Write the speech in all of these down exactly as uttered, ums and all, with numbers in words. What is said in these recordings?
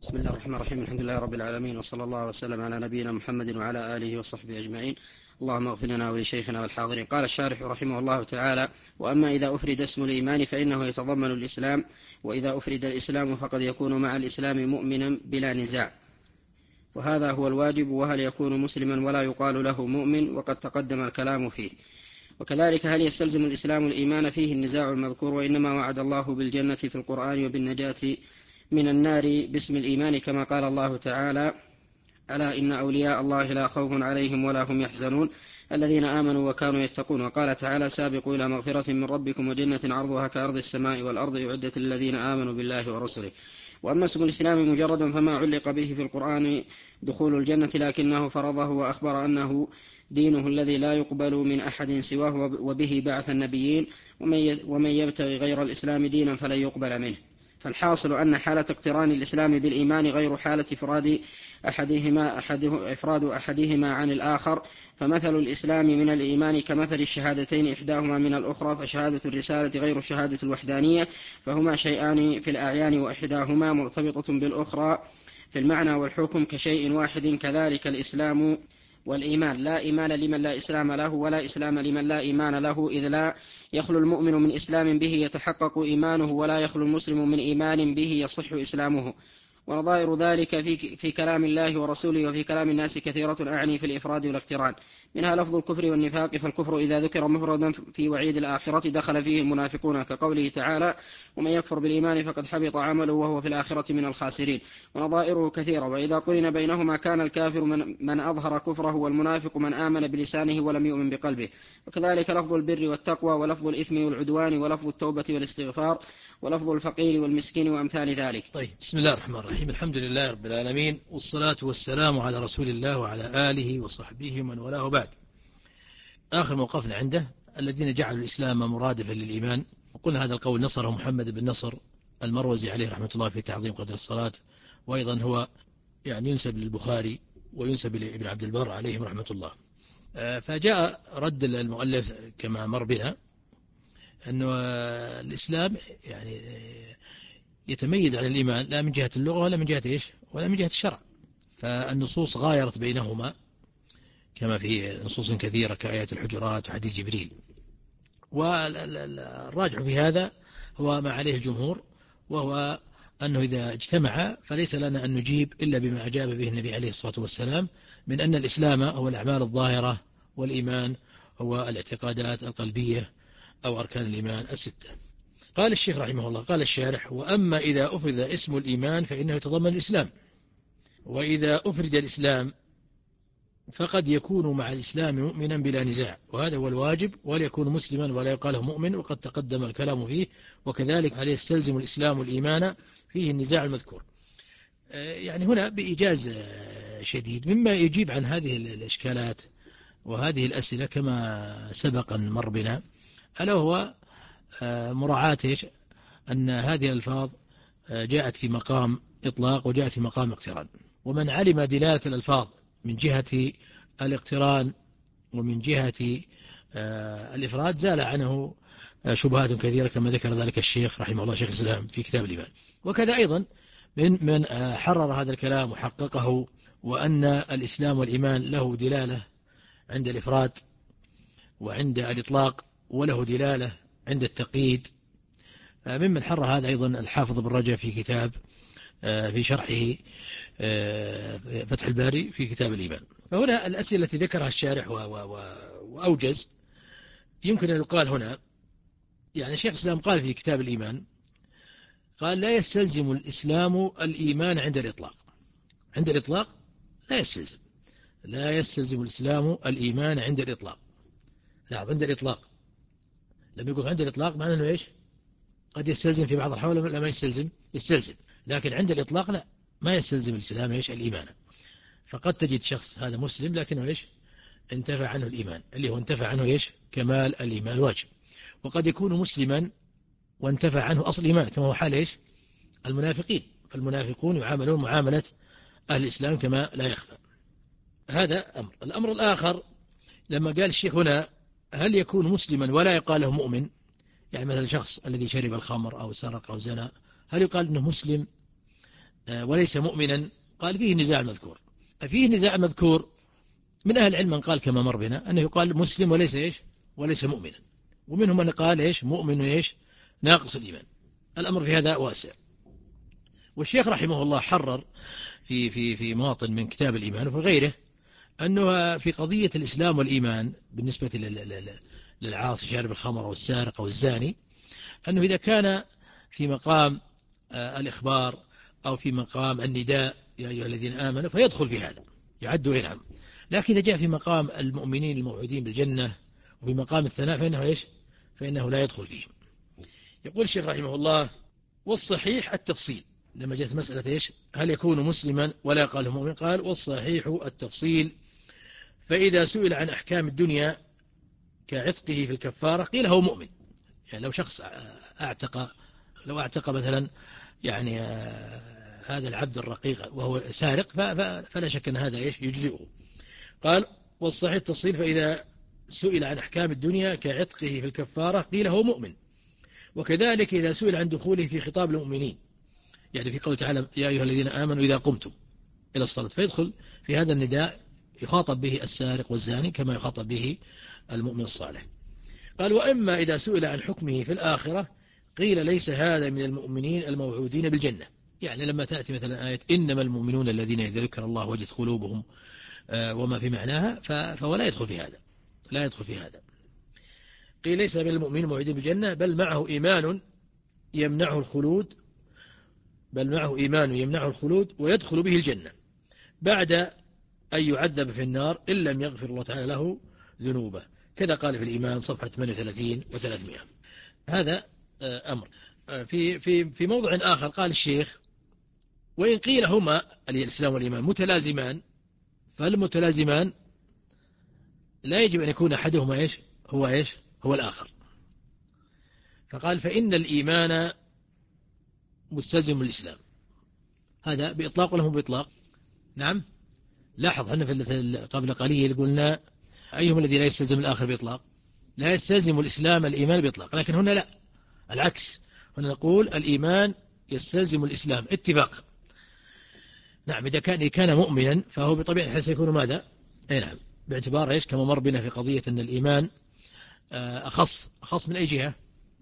بسم الله الرحمن الرحيم. الحمد لله رب العالمين، وصلى الله وسلم على نبينا محمد وعلى آله وصحبه أجمعين. اللهم اغفر لنا ولشيخنا والحاضرين. قال الشارح رحمه الله تعالى: وأما إذا أفرد اسم الإيمان فإنه يتضمن الإسلام، وإذا أفرد الإسلام فقد يكون مع الإسلام مؤمنا بلا نزاع، وهذا هو الواجب. وهل يكون مسلما ولا يقال له مؤمن؟ وقد تقدم الكلام فيه. وكذلك هل يستلزم الإسلام الإيمان؟ فيه النزاع المذكور، وإنما وعد الله بالجنة في القرآن وبالنجاة من النار باسم الإيمان، كما قال الله تعالى: ألا إن أولياء الله لا خوف عليهم ولا هم يحزنون الذين آمنوا وكانوا يتقون. وقال تعالى: سابقوا إلى مغفرة من ربكم وجنة عرضها كأرض السماء والأرض أعدت للذين آمنوا بالله ورسله. وأما اسم الإسلام مجردا فما علق به في القرآن دخول الجنة، لكنه فرضه وأخبر أنه دينه الذي لا يقبل من أحد سواه، وبه بعث النبيين، ومن يبتغي غير الإسلام دينا فلن يقبل منه. فالحاصل أن حالة اقتران الإسلام بالإيمان غير حالة إفراد أحدهما, أحده إفراد أحدهما عن الآخر. فمثل الإسلام من الإيمان كمثل الشهادتين إحداهما من الأخرى، فشهادة الرسالة غير شهادة الوحدانية، فهما شيئان في الأعيان، وإحداهما مرتبطة بالأخرى في المعنى والحكم كشيء واحد. كذلك الإسلام والإيمان: لا إيمان لمن لا إسلام له، ولا إسلام لمن لا إيمان له، إذ لا يخلو المؤمن من إسلام به يتحقق إيمانه، ولا يخلو المسلم من إيمان به يصح إسلامه. ونظائر ذلك في, في كلام الله ورسوله وفي كلام الناس كثيرة، أعني في الإفراد والاقتران. منها لفظ الكفر والنفاق، فالكفر إذا ذكر مفردا في وعيد الآخرة دخل فيه المنافقون، كقوله تعالى: ومن يكفر بالإيمان فقد حبط عمله وهو في الآخرة من الخاسرين. ونظائره كثيرة، وإذا قرن بينهما كان الكافر من, من أظهر كفره، والمنافق من آمن بلسانه ولم يؤمن بقلبه. وكذلك لفظ البر والتقوى، ولفظ الإثم والعدوان، ولفظ التوبة والاستغفار، ولفظ الفقير والمسكين، وأمثال ذلك. طيب، بسم الله الرحمن الرحيم. الحمد لله رب العالمين، والصلاة والسلام على رسول الله وعلى آله وصحبه ومن والاه. بعد، آخر موقفنا عنده الذين جعلوا الإسلام مرادفا للإيمان. وقلنا هذا القول نصره محمد بن نصر المروزي عليه رحمة الله في تعظيم قدر الصلاة، وأيضا هو يعني ينسب للبخاري وينسب لابن عبد البر عليهم رحمة الله. فجاء رد المؤلف كما مر بنا أنه الإسلام يعني يتميز عن الإيمان لا من جهة اللغة ولا من جهة إيش ولا من جهة الشرع، فالنصوص غايرت بينهما كما في نصوص كثيرة كآيات الحجرات وحديث جبريل. والراجع في هذا هو ما عليه الجمهور، وهو أنه إذا اجتمع فليس لنا أن نجيب إلا بما أجاب به النبي عليه الصلاة والسلام، من أن الإسلام هو الأعمال الظاهرة، والإيمان هو الاعتقادات القلبية أو أركان الإيمان الستة. قال الشيخ رحمه الله، قال الشارح: وأما إذا أفرد اسم الإيمان فإنه يتضمن الإسلام، وإذا أفرد الإسلام فقد يكون مع الإسلام مؤمنا بلا نزاع، وهذا هو الواجب، ولا يكون مسلما ولا يقاله مؤمن، وقد تقدم الكلام فيه. وكذلك هل يستلزم الإسلام الإيمان؟ فيه النزاع المذكور. يعني هنا بإيجاز شديد مما يجيب عن هذه الإشكالات وهذه الأسئلة كما سبق مر بنا، ألا هو مراعاة أن هذه الألفاظ جاءت في مقام إطلاق وجاءت في مقام اقتران، ومن علم دلالة الألفاظ من جهة الاقتران ومن جهة الإفراد زال عنه شبهات كثيرة، كما ذكر ذلك الشيخ رحمه الله شيخ الإسلام في كتاب الإيمان. وكذا أيضا من من حرر هذا الكلام وحققه، وأن الإسلام والإيمان له دلالة عند الإفراد وعند الإطلاق، وله دلالة عند التقييد. ممن حرر هذا أيضا الحافظ بن رجب في كتاب في شرحه فتح الباري في كتاب الإيمان. فهنا الأسئلة التي ذكرها الشارح وأوجز يمكن أن يقال هنا، يعني شيخ الإسلام قال في كتاب الإيمان، قال: لا يستلزم الإسلام الإيمان عند الإطلاق. عند الإطلاق لا يستلزم لا يستلزم الإسلام الإيمان عند الإطلاق. لا، عند الإطلاق لما يقول عند الإطلاق معناه أنه إيش؟ قد يستلزم في بعض الحول لا ما يستلزم يستلزم لكن عند الإطلاق لا، ما يستلزم الإسلام إيش؟ الإيمان. فقد تجد شخص هذا مسلم لكنه إيش؟ انتفع عنه الإيمان، اللي هو انتفع عنه إيش؟ كمال الإيمان الواجب. وقد يكون مسلما وانتفع عنه أصل الإيمان، كما هو حال إيش؟ المنافقين. فالمنافقون يعاملون معاملة أهل الإسلام كما لا يخفى. هذا أمر. الأمر الآخر، لما قال الشيخ هنا: هل يكون مسلما ولا يقال له مؤمن؟ يعني مثلا شخص الذي شرب الخمر أو سرق أو زنا، هل يقال أنه مسلم وليس مؤمنا، قال فيه نزاع مذكور. فيه نزاع مذكور من أهل العلم من قال كما مر بنا أنه يقال مسلم وليس إيش وليس مؤمنا، ومنهم من قال إيش مؤمن وإيش ناقص الإيمان. الأمر في هذا واسع. والشيخ رحمه الله حرر في في في مواطن من كتاب الإيمان وفي غيره أنه في قضية الإسلام والإيمان بالنسبة للعاصي شارب الخمر والسارق والزاني، أنه إذا كان في مقام الإخبار أو في مقام النداء يا أيها الذين آمنوا فيدخل في هذا، يعد ينعم. لكن إذا جاء في مقام المؤمنين الموعودين بالجنة وفي مقام الثناء فإنه إيش فإنه لا يدخل فيهم. يقول الشيخ رحمه الله: والصحيح التفصيل. لما جاءت مسألة إيش هل يكون مسلما ولا قال مؤمن، قال والصحيح التفصيل، فإذا سئل عن أحكام الدنيا كعتقه في الكفارة قيل هو مؤمن. يعني لو شخص اعتق لو اعتق مثلا يعني هذا العبد الرقيق وهو سارق فلا شك أن هذا إيش يجزئه. قال والصحيح التفصيل، فإذا سئل عن أحكام الدنيا كعتقه في الكفارة قيل هو مؤمن. وكذلك إذا سئل عن دخوله في خطاب المؤمنين، يعني في قوله تعالى يا أيها الذين آمنوا إذا قمتم إلى الصلاة، فيدخل في هذا النداء يخاطب به السارق والزاني كما يخاطب به المؤمن الصالح. قال وإما إذا سئل عن حكمه في الآخرة قيل ليس هذا من المؤمنين الموعودين بالجنة. يعني لما تأتي مثلا آية إنما المؤمنون الذين إذا ذكر الله وجلت قلوبهم وما في معناها، فهو لا يدخل في هذا لا يدخل في هذا قيل ليس من المؤمنين الموعودين بالجنة، بل معه إيمان يمنعه الخلود بل معه إيمان يمنعه الخلود ويدخل به الجنة بعد أن يعذب في النار إن لم يغفر الله تعالى له ذنوبه. كذا قال في الإيمان صفحة ثمانية وثلاثين وثلاثمائة. هذا أمر. في في في موضع آخر قال الشيخ: وإن قيل هما الإسلام والإيمان متلازمان، فالمتلازمان لا يجب أن يكون أحدهما إيش هو إيش هو الآخر. فقال فإن الإيمان مستلزم الإسلام. هذا بإطلاق ولا مو بإطلاق؟ نعم. لاحظ أن في قبل قليل قلنا أيهم الذي لا يستلزم الآخر بإطلاق؟ لا يستلزم الإسلام الإيمان بإطلاق، لكن هنا لا، العكس. هنا نقول الإيمان يستلزم الإسلام اتفاقا. نعم. إذا كان كان مؤمنا فهو بطبيعة الحال سيكون ماذا؟ أي نعم، باعتبار إيش كما مر بنا في قضية أن الإيمان أخص أخص من أي جهة؟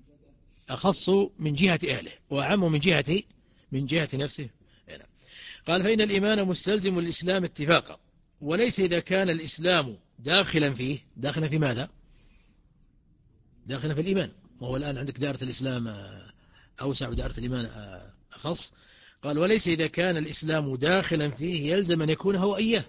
أخص من جهة أهله وأعم من جهة من جهة نفسه. نعم. قال فإن الإيمان مستلزم الإسلام اتفاقا، وليس إذا كان الإسلام داخلا فيه. داخلا في ماذا؟ داخلا في الإيمان. وهو الآن عندك دائرة الإسلام أوسع ودائرة الإيمان أخص. قال وليس إذا كان الإسلام داخلا فيه يلزم أن يكون هو إياه.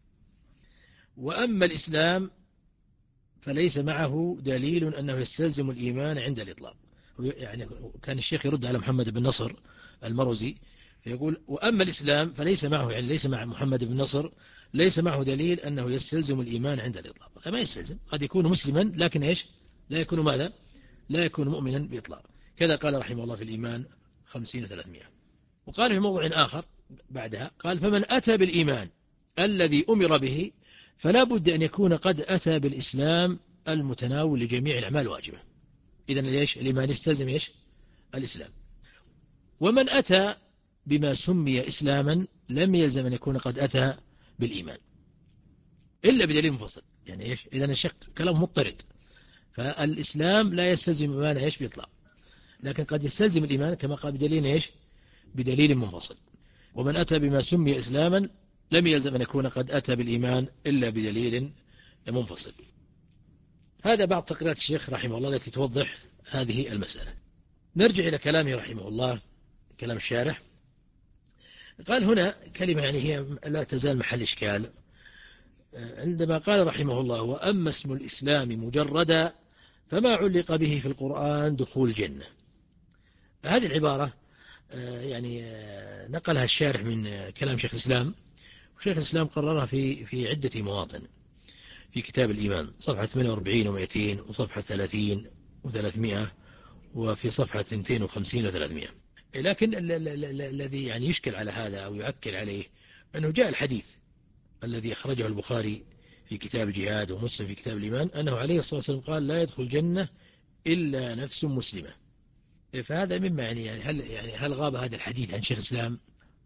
وأما الإسلام فليس معه دليل أنه يستلزم الإيمان عند الإطلاق. يعني كان الشيخ يرد على محمد بن نصر المروزي فيقول وأما الإسلام فليس معه، يعني ليس مع محمد بن نصر ليس معه دليل أنه يستلزم الإيمان عند الإطلاق. ما يستلزم، قد يكون مسلما لكن إيش لا يكون ماذا؟ لا يكون مؤمنا بإطلاق. كذا قال رحمه الله في الإيمان خمسين وثلاثمائة. وقال في موضع آخر بعدها قال فمن أتى بالإيمان الذي أمر به فلا بد أن يكون قد أتى بالإسلام المتناول لجميع الأعمال الواجبة. إذن ليش الإيمان يستلزم إيش الإسلام. ومن أتى بما سمي إسلاما لم يلزم أن يكون قد أتى بالإيمان إلا بدليل مفصل. يعني إيش إذن الشك كلام مضطرد. فالإسلام لا يستلزم الإيمان إيش بإطلاق، لكن قد يستلزم الإيمان كما قال بدليل إيش بدليل منفصل. ومن أتى بما سمي إسلاما لم يلزم أن يكون قد أتى بالإيمان إلا بدليل منفصل. هذا بعض تقريرات الشيخ رحمه الله التي توضح هذه المسألة. نرجع إلى كلامه رحمه الله، كلام الشارح. قال هنا كلمة يعني هي لا تزال محل إشكال عندما قال رحمه الله وأما اسم الإسلام مجردا فما علق به في القرآن دخول الجنة. هذه العبارة يعني نقلها الشارح من كلام شيخ الإسلام، وشيخ الإسلام قررها في في عدة مواطن في كتاب الإيمان صفحة ثمانية وأربعين ومئتين وصفحة ثلاثين وثلاثمائة وفي صفحة اثنين وخمسين وثلاثمائة. لكن الذي يعني يشكل على هذا أو يؤكد عليه أنه جاء الحديث الذي أخرجه البخاري في كتاب الجهاد ومسلم في كتاب الإيمان أنه عليه الصلاة والسلام قال لا يدخل الجنة إلا نفس مسلمة. فهذا مما يعني هل يعني هل غاب هذا الحديث عن شيخ الإسلام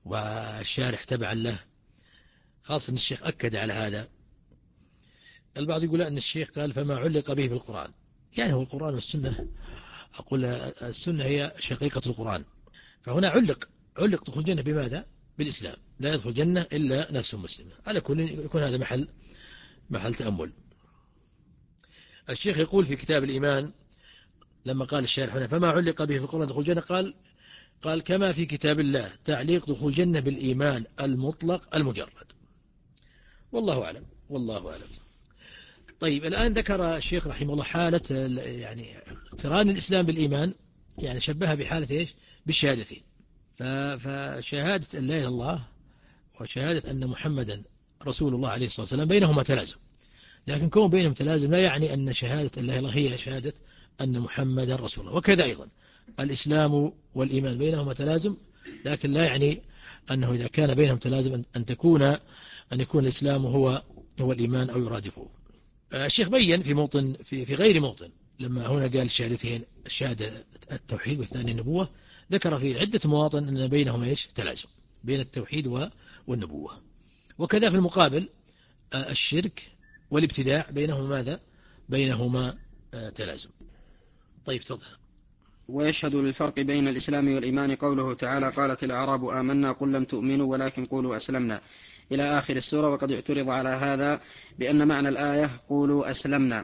والشارح تبعا له، خاصة أن الشيخ أكد على هذا. البعض يقول أن الشيخ قال فما علق به في القرآن، يعني هو القرآن والسنة، أقول السنة هي شقيقة القرآن، فهنا علق علق دخول الجنة بماذا؟ بالإسلام، لا يدخل الجنة إلا نفس مسلمة. على كل يكون هذا محل محل تأمل. الشيخ يقول في كتاب الإيمان لما قال الشارح هنا فما علق به في القرآن دخول الجنة، قال قال كما في كتاب الله تعليق دخول الجنة بالإيمان المطلق المجرد. والله أعلم، والله أعلم. طيب الآن ذكر الشيخ رحمه الله حالة يعني اقتران الإسلام بالإيمان، يعني شبهها بحالة إيش؟ بالشهادتين. فشهادة أن لا إله إلا الله وشهادة أن محمدا رسول الله عليه الصلاة والسلام بينهما تلازم، لكن كون بينهم تلازم لا يعني أن شهادة أن لا إله إلا الله هي شهادة أن محمدا رسول الله. وكذا أيضا الإسلام والإيمان بينهما تلازم، لكن لا يعني أنه إذا كان بينهم تلازم أن تكون أن يكون الإسلام هو هو الإيمان أو يرادفه. الشيخ بين في موطن في في غير موطن لما هنا قال الشهادتين، الشهادة التوحيد والثاني النبوة، ذكر في عدة مواطن أن بينهما إيش؟ تلازم بين التوحيد والنبوة. وكذا في المقابل الشرك والابتداع بينهما ماذا؟ بينهما تلازم. طيب تفضل. ويشهد للفرق بين الإسلام والإيمان قوله تعالى قالت الأعراب آمنا قل لم تؤمنوا ولكن قولوا أسلمنا إلى آخر السورة. وقد اعترض على هذا بأن معنى الآية قولوا أسلمنا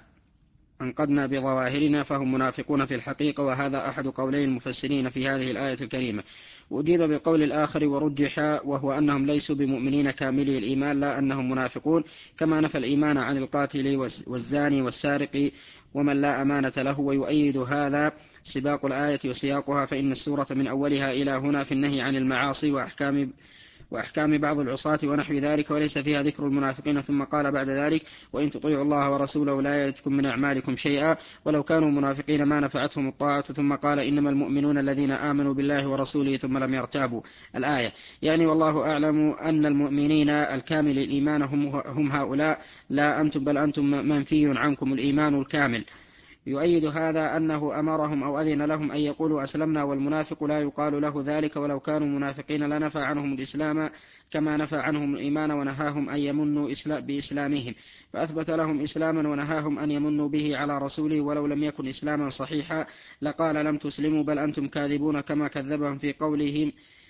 أنقذنا بظواهرنا فهم منافقون في الحقيقة، وهذا أحد قولي المفسرين في هذه الآية الكريمة. وأجيب بالقول الآخر ورجح، وهو أنهم ليسوا بمؤمنين كاملي الإيمان، لا أنهم منافقون، كما نفى الإيمان عن القاتل والزاني والسارق ومن لا أمانة له. ويؤيد هذا سباق الآية وسياقها، فإن السورة من أولها إلى هنا في النهي عن المعاصي وأحكام وأحكام بعض العصاة ونحو ذلك، وليس فيها ذكر المنافقين. ثم قال بعد ذلك وإن تطيعوا الله ورسوله لا يلتكم من أعمالكم شيئا ولو كانوا منافقين ما نفعتهم الطاعة. ثم قال إنما المؤمنون الذين آمنوا بالله ورسوله ثم لم يرتابوا الآية. يعني والله أعلم أن المؤمنين الكامل الإيمان هم, هم هؤلاء لا أنتم، بل أنتم منفي عنكم الإيمان الكامل. يؤيد هذا أنه أمرهم أو أذن لهم أن يقولوا أسلمنا، والمنافق لا يقال له ذلك، ولو كانوا منافقين لنفى عنهم الإسلام كما نفى عنهم الإيمان ونهاهم أن يمنوا بإسلامهم، فأثبت لهم إسلاما ونهاهم أن يمنوا به على رسوله، ولو لم يكن إسلاما صحيحا لقال لم تسلموا بل أنتم كاذبون، كما كذبهم في قولهم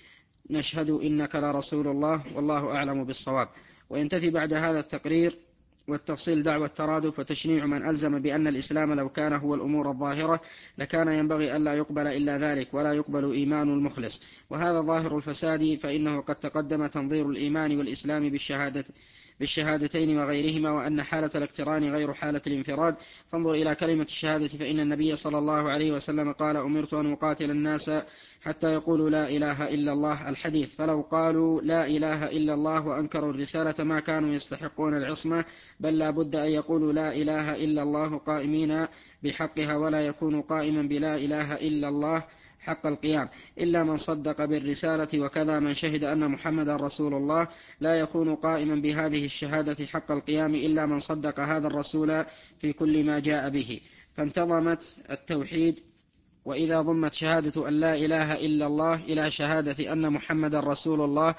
نشهد إنك لرسول الله والله أعلم بالصواب. وينتفي بعد هذا التقرير والتفصيل دعوى الترادف وتشنيع من ألزم بأن الإسلام لو كان هو الأمور الظاهرة لكان ينبغي ألا يقبل إلا ذلك، ولا يقبل إيمان المخلص، وهذا ظاهر الفساد، فإنه قد تقدم تنظير الإيمان والإسلام بالشهادة بالشهادتين وغيرهما، وأن حالة الاقتران غير حالة الانفراد. فانظر إلى كلمة الشهادة، فإن النبي صلى الله عليه وسلم قال أمرت أن أقاتل الناس حتى يقولوا لا إله إلا الله الحديث، فلو قالوا لا إله إلا الله وأنكروا الرسالة ما كانوا يستحقون العصمة، بل لا بد أن يقولوا لا إله إلا الله قائمين بحقها، ولا يكون قائما بلا إله إلا الله حق القيام إلا من صدق بالرسالة، وكذا من شهد أن محمد رسول الله لا يكون قائما بهذه الشهادة حق القيام إلا من صدق هذا الرسول في كل ما جاء به. فانتظمت التوحيد. وإذا ضمت شهادة أن لا إله إلا الله إلى شهادة أن محمد رسول الله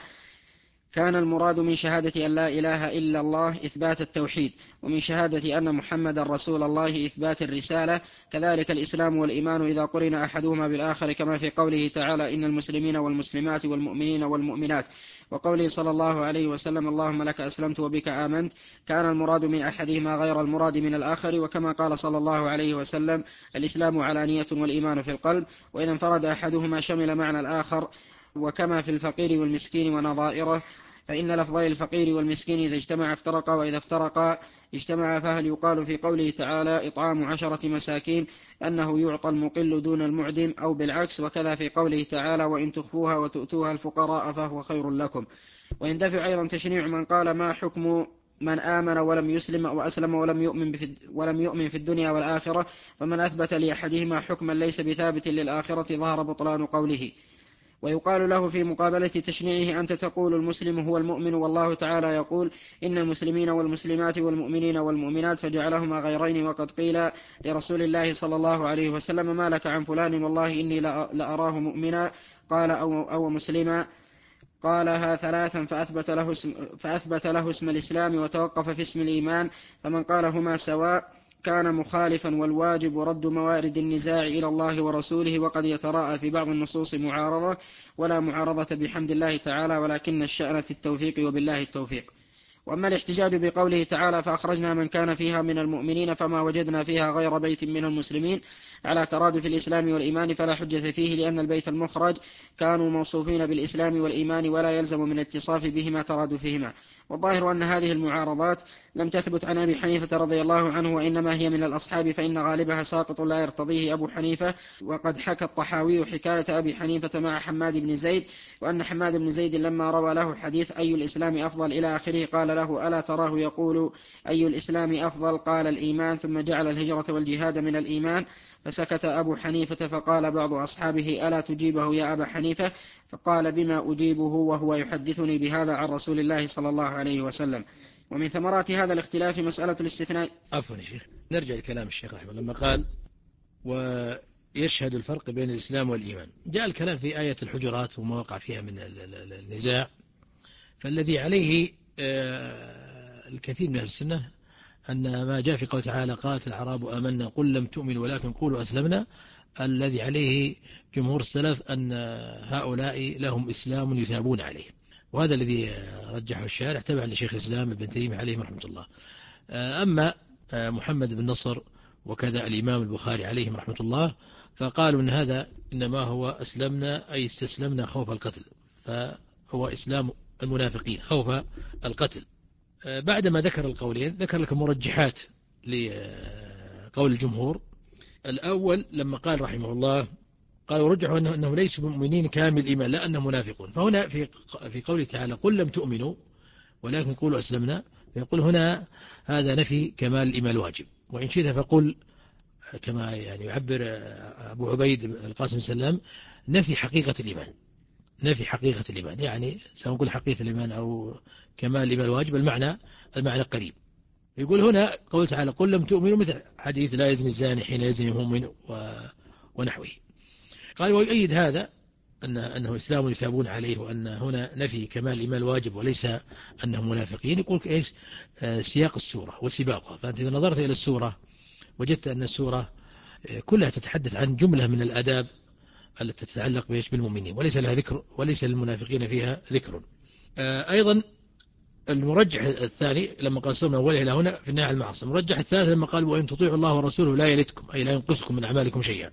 كان المراد من شهادة أن لا إله إلا الله إثبات التوحيد، ومن شهادة أن محمد رسول الله إثبات الرسالة. كذلك الإسلام والإيمان إذا قرن أحدهما بالآخر، كما في قوله تعالى إن المسلمين والمسلمات والمؤمنين والمؤمنات، وقوله صلى الله عليه وسلم اللهم لك أسلمت وبك آمنت، كان المراد من أحدهما غير المراد من الآخر. وكما قال صلى الله عليه وسلم الإسلام علانية والإيمان في القلب، وإذا انفرد أحدهما شمل معنى الآخر. وكما في الفقير والمسكين ونظائره، فإن لفظي الفقير والمسكين إذا اجتمع افترقا، وإذا افترقا اجتمع، فهل يقال في قوله تعالى إطعام عشرة مساكين أنه يعطى المقل دون المعدم، أو بالعكس؟ وكذا في قوله تعالى وإن تخفوها وتؤتوها الفقراء فهو خير لكم. ويندفع أيضا تشنيع من قال ما حكم من آمن ولم يسلم أو أسلم ولم يؤمن, ولم يؤمن في الدنيا والآخرة، فمن أثبت لأحدهما حكما ليس بثابت للآخرة ظهر بطلان قوله. ويقال له في مقابلة تشنيعه أنت تقول المسلم هو المؤمن، والله تعالى يقول إن المسلمين والمسلمات والمؤمنين والمؤمنات، فجعلهما غيرين. وقد قيل لرسول الله صلى الله عليه وسلم ما لك عن فلان والله إني لأراه مؤمنا، قال أو, أو مسلما، قالها ثلاثا فأثبت له اسم, فأثبت له اسم الإسلام وتوقف في اسم الإيمان، فمن قالهما سواء كان مخالفا، والواجب رد موارد النزاع إلى الله ورسوله. وقد يتراءى في بعض النصوص معارضة، ولا معارضة بحمد الله تعالى، ولكن الشأن في التوفيق، وبالله التوفيق. وأما الاحتجاج بقوله تعالى فأخرجنا من كان فيها من المؤمنين فما وجدنا فيها غير بيت من المسلمين على ترادف الإسلام والإيمان، فلا حجة فيه، لأن البيت المخرج كانوا موصوفين بالإسلام والإيمان، ولا يلزم من اتصاف بهما ترادفهما. والظاهر أن هذه المعارضات لم تثبت عن أبي حنيفة رضي الله عنه، وإنما هي من الأصحاب، فإن غالبها ساقط لا يرتضيه أبو حنيفة. وقد حكى الطحاوي حكاية أبي حنيفة مع حماد بن زيد، وأن حماد بن زيد لما روى له حديث أي الإسلام أفضل إلى آخره قال له ألا تراه يقول أي الإسلام أفضل؟ قال الإيمان، ثم جعل الهجرة والجهاد من الإيمان. فسكت أبو حنيفة، فقال بعض أصحابه ألا تجيبه يا أبا حنيفة؟ فقال بما أجيبه وهو يحدثني بهذا عن رسول الله صلى الله عليه وسلم. ومن ثمرات هذا الاختلاف مسألة الاستثناء. عفوا يا شيخ، نرجع لكلام الشيخ رحمه الله لما قال ويشهد الفرق بين الإسلام والإيمان. جاء الكلام في آية الحجرات وما وقع فيها من النزاع، فالذي عليه الكثير من السنة أن ما جاء في قول تعالى قالت الأعراب آمنا قل لم تؤمنوا ولكن قولوا أسلمنا، الذي عليه جمهور السلف أن هؤلاء لهم إسلام يثابون عليه، وهذا الذي رجحه الشارع تبعا لشيخ الإسلام ابن تيمية عليه رحمة الله. أما محمد بن نصر وكذا الإمام البخاري عليهم رحمة الله فقالوا أن هذا إنما هو أسلمنا أي استسلمنا خوف القتل، فهو إسلام المنافقين خوف القتل. بعدما ذكر القولين ذكر لكم مرجحات لقول الجمهور. الأول لما قال رحمه الله قال ورجحوا أنه أنهم ليسوا مؤمنين كامل الإيمان لا أنهم منافقون، فهنا في في قوله تعالى قل لم تؤمنوا ولكن قولوا أسلمنا، فيقول هنا هذا نفي كمال الإيمان الواجب، وإن شئت فقل كما يعني يعبر أبو عبيد القاسم السلام نفي حقيقة الإيمان، نفي حقيقة الإيمان، يعني سنقول حقيقة الإيمان أو كمال الإيمان الواجب المعنى المعنى قريب. يقول هنا قول تعالى قل لم تؤمنوا مثل حديث لا يزني الزاني حين يزني مؤمن ونحوه. قال ويؤيد هذا أن أنه إسلام يثابون عليه، وأن هنا نفي كمال الإيمان الواجب وليس أنهم منافقين. يقول إيش سياق السورة وسباقها، فأنت إذا نظرت إلى السورة وجدت أن السورة كلها تتحدث عن جملة من الآداب التي تتعلق بإيش بالمؤمنين، وليس لها ذكر وليس للمنافقين فيها ذكر. أيضا المرجح الثاني لما قال سورة من أولها إلى هنا في النهي عن المعاصي، المرجح الثالث لما قال وإن تطيعوا الله ورسوله لا يلتكم أي لا ينقصكم من أعمالكم شيئا.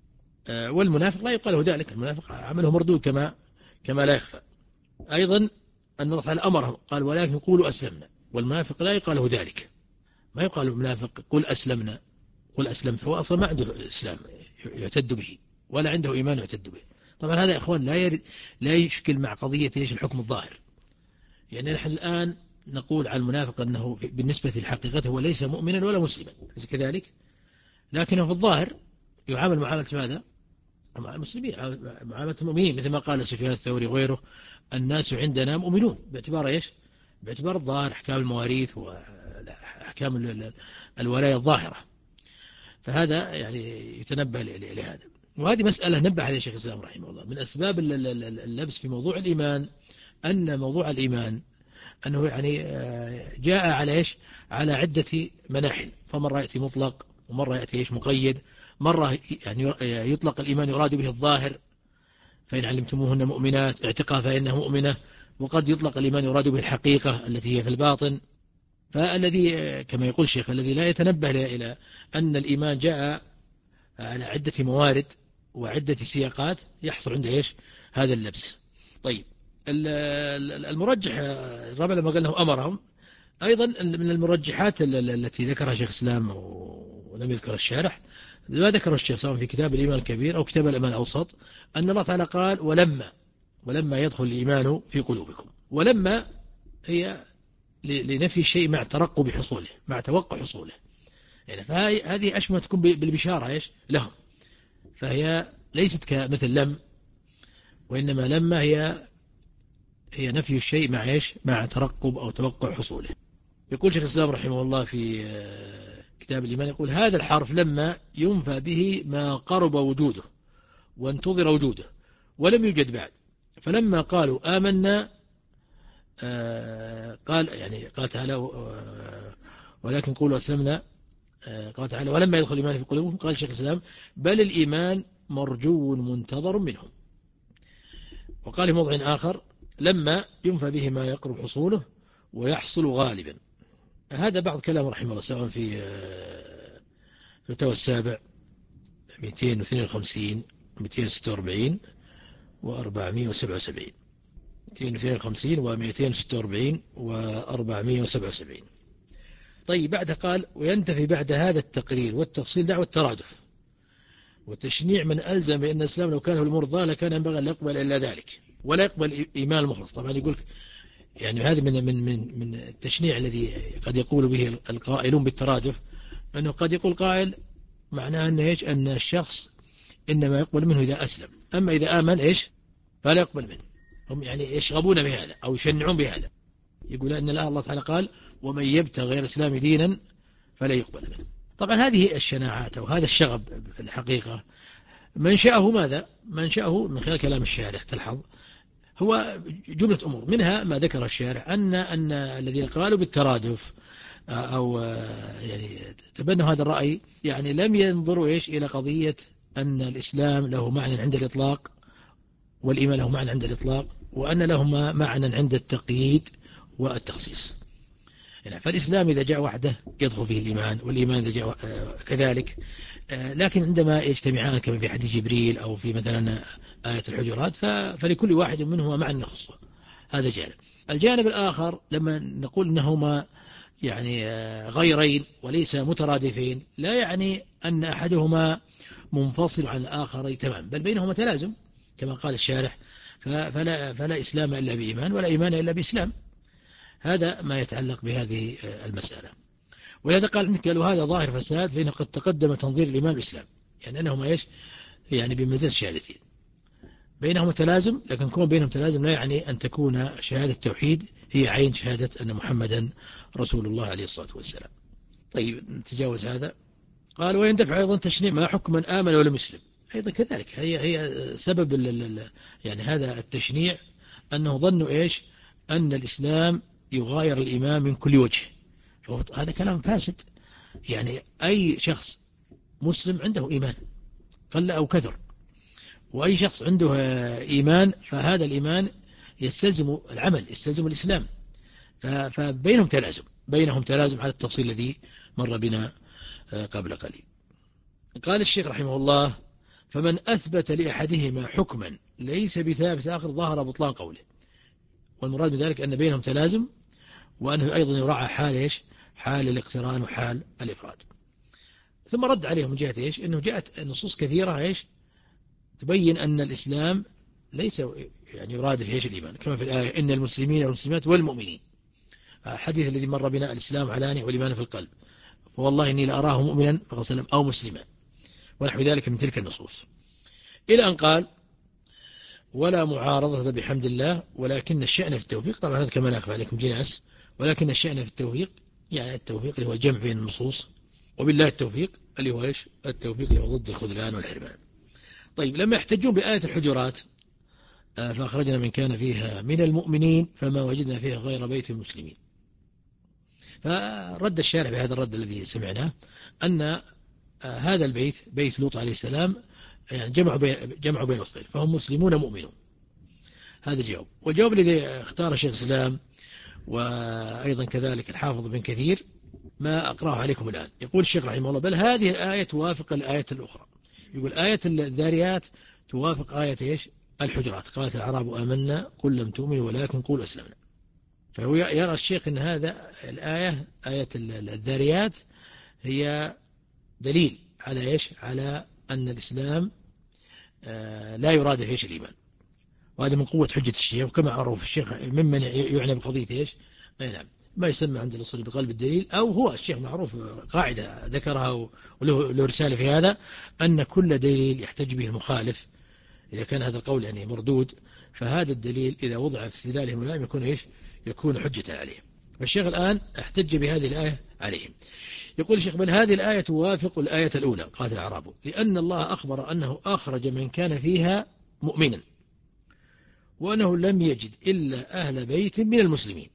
والمنافق لا يقال له ذلك، المنافق عمله مردود كما كما لا يخفى. أيضا أن الله تعالى أمرهم قال ولكن قولوا أسلمنا، والمنافق لا يقال له ذلك، ما يقال المنافق قل أسلمنا قل أسلمت، هو أصلا ما عنده إسلام يعتد به ولا عنده إيمان يعتد به. طبعا هذا يا إخوان لا يرد لا يشكل مع قضية إيش الحكم الظاهر، يعني نحن الآن نقول على المنافق أنه بالنسبة لحقيقته هو ليس مؤمنا ولا مسلما كذلك، لكنه في الظاهر يعامل معاملة ماذا؟ مع المسلمين، معاملة المؤمنين، مثل ما قال سفيان الثوري وغيره الناس عندنا مؤمنون باعتبار إيش؟ باعتبار الظاهر أحكام المواريث وأحكام الولاية الظاهرة. فهذا يعني يتنبه لهذا، وهذه مسألة نبه عليه شيخ الإسلام رحمه الله من أسباب اللبس في موضوع الإيمان، أن موضوع الإيمان أنه يعني جاء على إيش؟ على عدة مناحل، فمرة يأتي مطلق ومرة يأتي إيش مقيد، مرة يعني يطلق الإيمان يراد به الظاهر فإن علمتموهن مؤمنات اعتقى فإنها مؤمنة، وقد يطلق الإيمان يراد به الحقيقة التي هي في الباطن. فالذي كما يقول الشيخ الذي لا يتنبه إلى أن الإيمان جاء على عدة موارد وعدة سياقات يحصل عنده إيش؟ هذا اللبس. طيب المرجح الرابع لما قال لهم أمرهم، أيضا من المرجحات التي ذكرها شيخ الإسلام ولم يذكر الشارح ما ذكره الشيخ سواء في كتاب الإيمان الكبير أو كتاب الإيمان الأوسط، أن الله تعالى قال ولما ولما يدخل الإيمان في قلوبكم، ولما هي لنفي الشيء مع ترقب حصوله مع توقع حصوله، يعني فهذه أشمل تكون بالبشارة إيش لهم، فهي ليست كمثل لم، وإنما لما هي هي نفي الشيء مع إيش مع ترقب أو توقع حصوله. يقول شيخ الإسلام رحمه الله في كتاب الإيمان يقول هذا الحرف لما ينفى به ما قرب وجوده وانتظر وجوده ولم يوجد بعد، فلما قالوا آمنا قال يعني قال تعالى ولكن قولوا أسلمنا، قال تعالى ولما يدخل الإيمان في قلوبكم، قال شيخ الإسلام بل الإيمان مرجو منتظر منهم. وقال في موضع آخر لما ينفى به ما يقرب حصوله ويحصل غالبا. هذا بعض كلام رحمه الله سواء في الفتاوى السابع مئتين واثنين وخمسين مئتين وستة وأربعين وأربعمائة وسبعة وسبعين مئتين واثنين وخمسين ومئتين وستة وأربعين وأربعمائة وسبعة وسبعين. طيب بعد قال وينتفي بعد هذا التقرير والتفصيل دعوة الترادف وتشنيع من ألزم بأن الإسلام لو كان هو المرضى لكان ينبغي أن لا يقبل إلا ذلك ولا يقبل إيمان المخلص. طبعا يقول يعني هذه من من من من التشنيع الذي قد يقول به القائلون بالترادف، أنه قد يقول قائل معناه أنه إيش أن الشخص إنما يقبل منه إذا أسلم، أما إذا آمن إيش فلا يقبل منه. هم يعني يشغبون بهذا أو يشنعون بهذا، يقول أن الله تعالى قال ومن يبتغي غير الإسلام دينا فلا يقبل منه. طبعا هذه الشناعات أو هذا الشغب في الحقيقة منشأه ماذا؟ منشأه من خلال كلام الشارع تلحظ هو جملة أمور، منها ما ذكر الشارع أن أن الذين قالوا بالترادف أو يعني تبنوا هذا الرأي يعني لم ينظروا إيش إلى قضية أن الإسلام له معنى عند الإطلاق والإيمان له معنى عند الإطلاق وأن لهما معنى عند التقييد والتخصيص. يعني فالإسلام إذا جاء وحده يدخل فيه الإيمان، والإيمان إذا جاء كذلك، لكن عندما يجتمعان كما في حديث جبريل أو في مثلا آية الحجرات فلكل واحد منهما معنى يخصه. هذا جانب. الجانب الآخر لما نقول أنهما يعني غيرين وليس مترادفين لا يعني أن أحدهما منفصل عن الآخر تمام، بل بينهما تلازم كما قال الشارح فلا, فلا إسلام إلا بإيمان ولا إيمان إلا بإسلام. هذا ما يتعلق بهذه المسألة. ولهذا قال عندك قالوا هذا ظاهر فساد فإنه قد تقدم تنظير الإيمان والإسلام، يعني أنهما إيش يعني بمنزلة شهادتين بينهما تلازم، لكن كون بينهم تلازم لا يعني أن تكون شهادة التوحيد هي عين شهادة أن محمدا رسول الله عليه الصلاة والسلام. طيب نتجاوز هذا. قال ويندفع أيضا تشنيع ما حكم من آمن ولم يسلم، أيضا كذلك هي هي سبب يعني هذا التشنيع أنه ظنوا إيش أن الإسلام يغاير الإيمان من كل وجه. هذا كلام فاسد. يعني أي شخص مسلم عنده إيمان قل أو كثر، وأي شخص عنده إيمان فهذا الإيمان يستلزم العمل يستلزم الإسلام، فبينهم تلازم بينهم تلازم على التفصيل الذي مر بنا قبل قليل. قال الشيخ رحمه الله فمن أثبت لأحدهما حكما ليس بثابت آخر ظهر بطلان قوله. والمراد بذلك أن بينهم تلازم وأنه أيضا يراعى حال إيش حال الاقتران وحال الإفراد. ثم رد عليهم من جهة إيش أنه جاءت نصوص كثيرة إيش تبين أن الإسلام ليس يعني يرادف إيش الإيمان، كما في الآية إن المسلمين والمسلمات والمؤمنين، الحديث الذي مر بنا الإسلام علانية والإيمان في القلب، فوالله إني لأراه مؤمنا فقال أو مسلما ونحو ذلك من تلك النصوص، إلى أن قال ولا معارضة بحمد الله ولكن الشأن في التوفيق. طبعا هذا كما لا أخفى عليكم جناس، ولكن الشأن في التوفيق يعني التوفيق اللي هو الجمع بين النصوص، وبالله التوفيق اللي هو إيش التوفيق اللي هو ضد الخذلان والحرمان. طيب لما يحتجون بآية الحجرات فأخرجنا من كان فيها من المؤمنين فما وجدنا فيها غير بيت المسلمين، فرد الشارع بهذا الرد الذي سمعناه أن هذا البيت بيت لوط عليه السلام يعني جمعوا بين جمعوا بين وصفين فهم مسلمون مؤمنون. هذا الجواب. والجواب الذي اختار شيخ الإسلام وأيضا كذلك الحافظ بن كثير ما أقرأه عليكم الآن. يقول الشيخ رحمه الله بل هذه الآية توافق الآية الأخرى. يقول آية الذاريات توافق آية إيش الحجرات، قالت الأعراب آمنا قل لم تؤمنوا ولكن قولوا أسلمنا. فهو يرى الشيخ أن هذا الآية آية الذاريات هي دليل على إيش على أن الإسلام لا يراد إيش الإيمان، وهذا من قوة حجة الشيخ. وكما عرف الشيخ ممن يعنى بقضية إيش نعم ما يسمى عند الأصول بقلب الدليل، أو هو الشيخ معروف قاعدة ذكرها وله رسالة في هذا أن كل دليل يحتج به المخالف إذا كان هذا القول يعني مردود فهذا الدليل إذا وضع في استدلاله ملائم يكون إيش يكون حجة عليه. فالشيخ الآن احتج بهذه الآية عليهم. يقول الشيخ بل هذه الآية توافق الآية الأولى قالت الأعراب لأن الله أخبر أنه أخرج من كان فيها مؤمنا وأنه لم يجد إلا أهل بيت من المسلمين،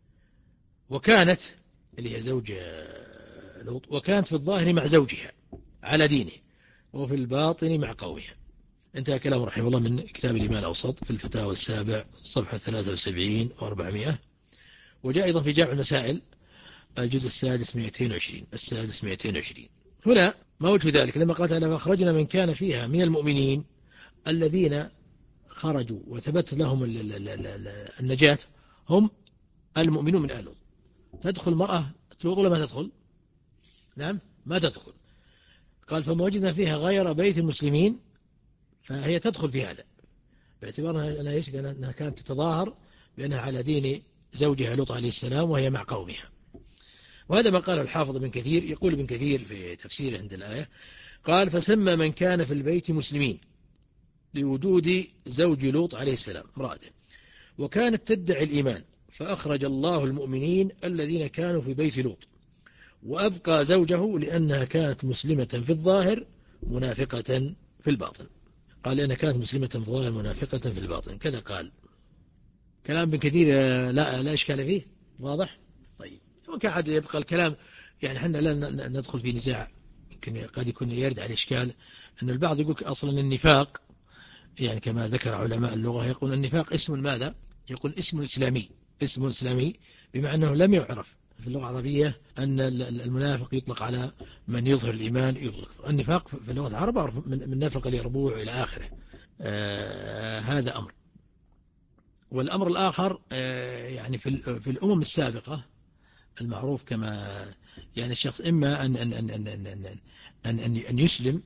وكانت اللي هي زوج لوط، وكانت في الظاهر مع زوجها على دينه، وفي الباطن مع قومها. انتهى كلام رحمه الله من كتاب الإيمان الأوسط في الفتاوى السابع صفحة ثلاثة وسبعين وأربعمائة. وجاء أيضا في جامع المسائل الجزء السادس مئتين وعشرين السادس مئتين وعشرين. هنا ما وجه ذلك؟ لما قال تعالى فأخرجنا من كان فيها من المؤمنين الذين خرجوا وثبت لهم النجاة هم المؤمنون من أهل. تدخل المرأة تلوط ولا ما تدخل؟ نعم ما تدخل. قال فما وجدنا فيها غير بيت المسلمين، فهي تدخل في هذا باعتبار أنها, إيش؟ أنها كانت تتظاهر بأنها على دين زوجها لوط عليه السلام وهي مع قومها. وهذا ما قاله الحافظ ابن كثير. يقول ابن كثير في تفسيره عند الآية قال فسمى من كان في البيت مسلمين لوجود زوج لوط عليه السلام امرأته، وكانت تدعي الإيمان، فأخرج الله المؤمنين الذين كانوا في بيت لوط، وأبقى زوجه لأنها كانت مسلمة في الظاهر منافقة في الباطن. قال لأنها كانت مسلمة في الظاهر منافقة في الباطن، كذا قال. كلام ابن كثير لا لا إشكال فيه، واضح؟ طيب وكعد يبقى الكلام، يعني احنا لا ندخل في نزاع، يمكن قد يكون يرد على الإشكال أن البعض يقول أصلا النفاق، يعني كما ذكر علماء اللغة يقول النفاق اسم ماذا؟ يقول اسم إسلامي، اسم إسلامي بمعنى أنه لم يعرف في اللغة العربية أن المنافق يطلق على من يظهر الإيمان يطلق. النفاق في اللغة العربية من نفق اليربوع إلى آخره. آه هذا أمر. والأمر الآخر آه يعني في في الأمم السابقة المعروف كما يعني الشخص إما أن أن أن أن أن أن, أن, أن يسلم،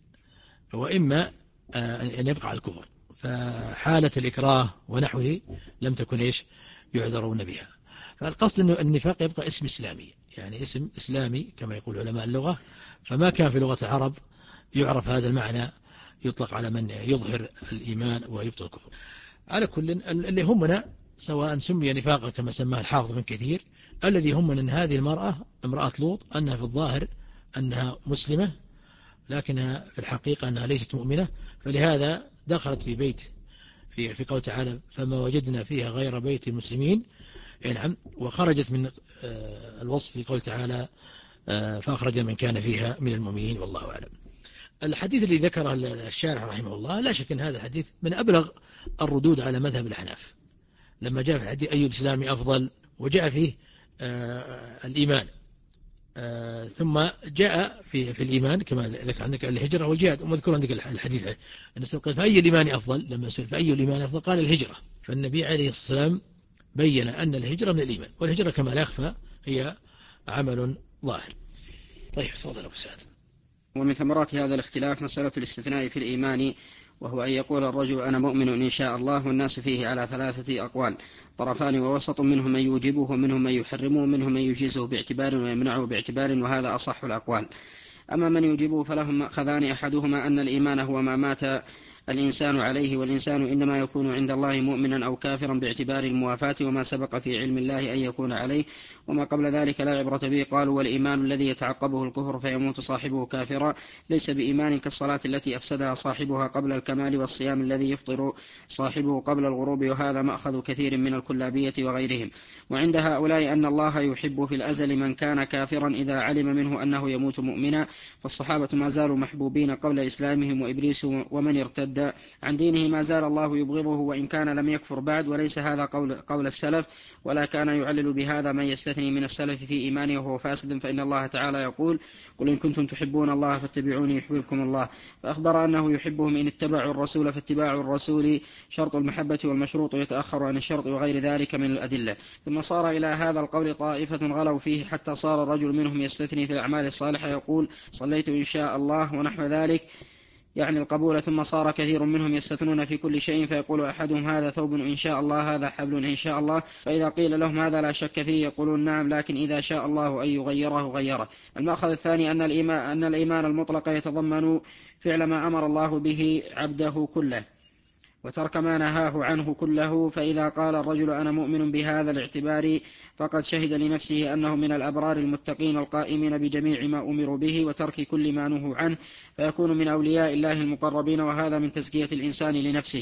وإما أن يبقى على الكفر، فحالة الإكراه ونحوه لم تكن إيش يعذرون بها. فالقصد أن النفاق يبقى اسم إسلامي، يعني اسم إسلامي كما يقول علماء اللغة، فما كان في لغة العرب يعرف هذا المعنى يطلق على من يظهر الإيمان ويبطل الكفر. على كل اللي همنا سواء سمي نفاقا كما سماه الحافظ ابن كثير، الذي همنا أن هذه المرأة امرأة لوط أنها في الظاهر أنها مسلمة لكنها في الحقيقة أنها ليست مؤمنة، فلهذا دخلت في بيت في في قول تعالى فما وجدنا فيها غير بيت المسلمين، نعم، وخرجت من الوصف في قول تعالى فأخرج من كان فيها من المؤمنين. والله أعلم. الحديث الذي ذكره الشارح رحمه الله لا شك أن هذا الحديث من أبلغ الردود على مذهب الأحناف، لما جاء في الحديث أي الإسلام أفضل، وجاء فيه الإيمان، آه ثم جاء في في الإيمان كما ذكر عندك الهجرة والجهاد، ومذكور عندك الحديث أن قال فأي الإيمان أفضل، لما سئل فأي الإيمان أفضل قال الهجرة، فالنبي عليه الصلاة والسلام بين أن الهجرة من الإيمان، والهجرة كما لا يخفى هي عمل ظاهر. طيب تفضل أبو سعد. ومن ثمرات هذا الاختلاف مسألة الاستثناء في الإيمان، وهو أن يقول الرجل أنا مؤمن إن شاء الله، والناس فيه على ثلاثة أقوال طرفان ووسط، منهم من يوجبه ومنهم من يحرمه ومنهم من يجيزه باعتبار ويمنعه باعتبار، وهذا أصح الأقوال. أما من يوجبه فلهم مأخذان، أحدهما أن الإيمان هو ما مات الإنسان عليه، والإنسان إنما يكون عند الله مؤمنا أو كافرا باعتبار الموافاة وما سبق في علم الله أن يكون عليه، وما قبل ذلك لا عبرة به. قالوا والإيمان الذي يتعقبه الكفر فيموت صاحبه كافرا ليس بإيمان كالصلاة التي أفسدها صاحبها قبل الكمال، والصيام الذي يفطر صاحبه قبل الغروب، وهذا مأخذ كثير من الكلابية وغيرهم. وعند هؤلاء أن الله يحب في الأزل من كان كافرا إذا علم منه أنه يموت مؤمنا، فالصحابة ما زالوا محبوبين قبل إسلامهم، وإبليس ومن ارتد عن دينه ما زال الله يبغضه وإن كان لم يكفر بعد. وليس هذا قول, قول السلف، ولا كان يعلل بهذا من يستثني من السلف في إيمانه وهو فاسد، فإن الله تعالى يقول قل إن كنتم تحبون الله فاتبعوني يحببكم الله، فأخبر أنه يحبهم إن اتبعوا الرسول، فاتباع الرسول شرط المحبة والمشروط يتأخر عن الشرط وغير ذلك من الأدلة. ثم صار إلى هذا القول طائفة غلوا فيه حتى صار الرجل منهم يستثني في الأعمال الصالحة يقول صليت إن شاء الله ونحو ذلك، يعني القبول. ثم صار كثير منهم يستثنون في كل شيء، فيقول أحدهم هذا ثوب إن شاء الله، هذا حبل إن شاء الله، فإذا قيل لهم هذا لا شك فيه يقولون نعم، لكن إذا شاء الله أن يغيره غيره. المأخذ الثاني أن الإيمان, أن الإيمان المطلق يتضمن فعل ما أمر الله به عبده كله وترك ما نهاه عنه كله، فإذا قال الرجل أنا مؤمن بهذا الاعتبار فقد شهد لنفسه أنه من الأبرار المتقين القائمين بجميع ما أمروا به وترك كل ما نهوا عنه، فيكون من أولياء الله المقربين، وهذا من تزكية الإنسان لنفسه.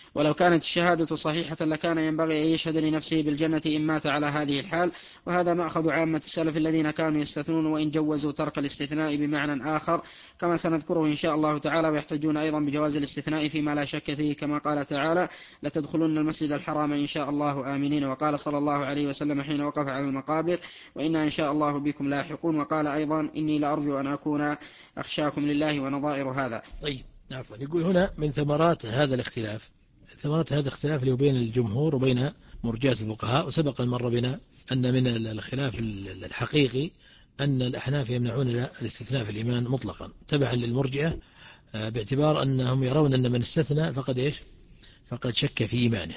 ولو كانت الشهادة صحيحة لكان ينبغي أن يشهد لنفسه بالجنة إن مات على هذه الحال. وهذا مأخذ عامة السلف الذين كانوا يستثنون وإن جوزوا ترك الاستثناء بمعنى آخر كما سنذكره إن شاء الله تعالى، ويحتجون أيضا بجواز الاستثناء فيما لا شك فيه كما قال تعالى لتدخلن المسجد الحرام إن شاء الله آمنين. وقال صلى الله عليه وسلم حين وقف على المقابر وإنا إن شاء الله بكم لاحقون. وقال أيضا إني لأرجو أن أكون أخشاكم لله ونظائر هذا. طيب عفوا، يقول هنا من ثمرات هذا الاختلاف، ثمرات هذا الاختلاف اللي بين الجمهور وبين مرجئة الفقهاء. وسبق المرة بنا أن من الخلاف الحقيقي أن الأحناف يمنعون الاستثناء في الإيمان مطلقا تبعا للمرجئة، باعتبار أنهم يرون أن من استثنى فقد إيش فقد شك في إيمانه.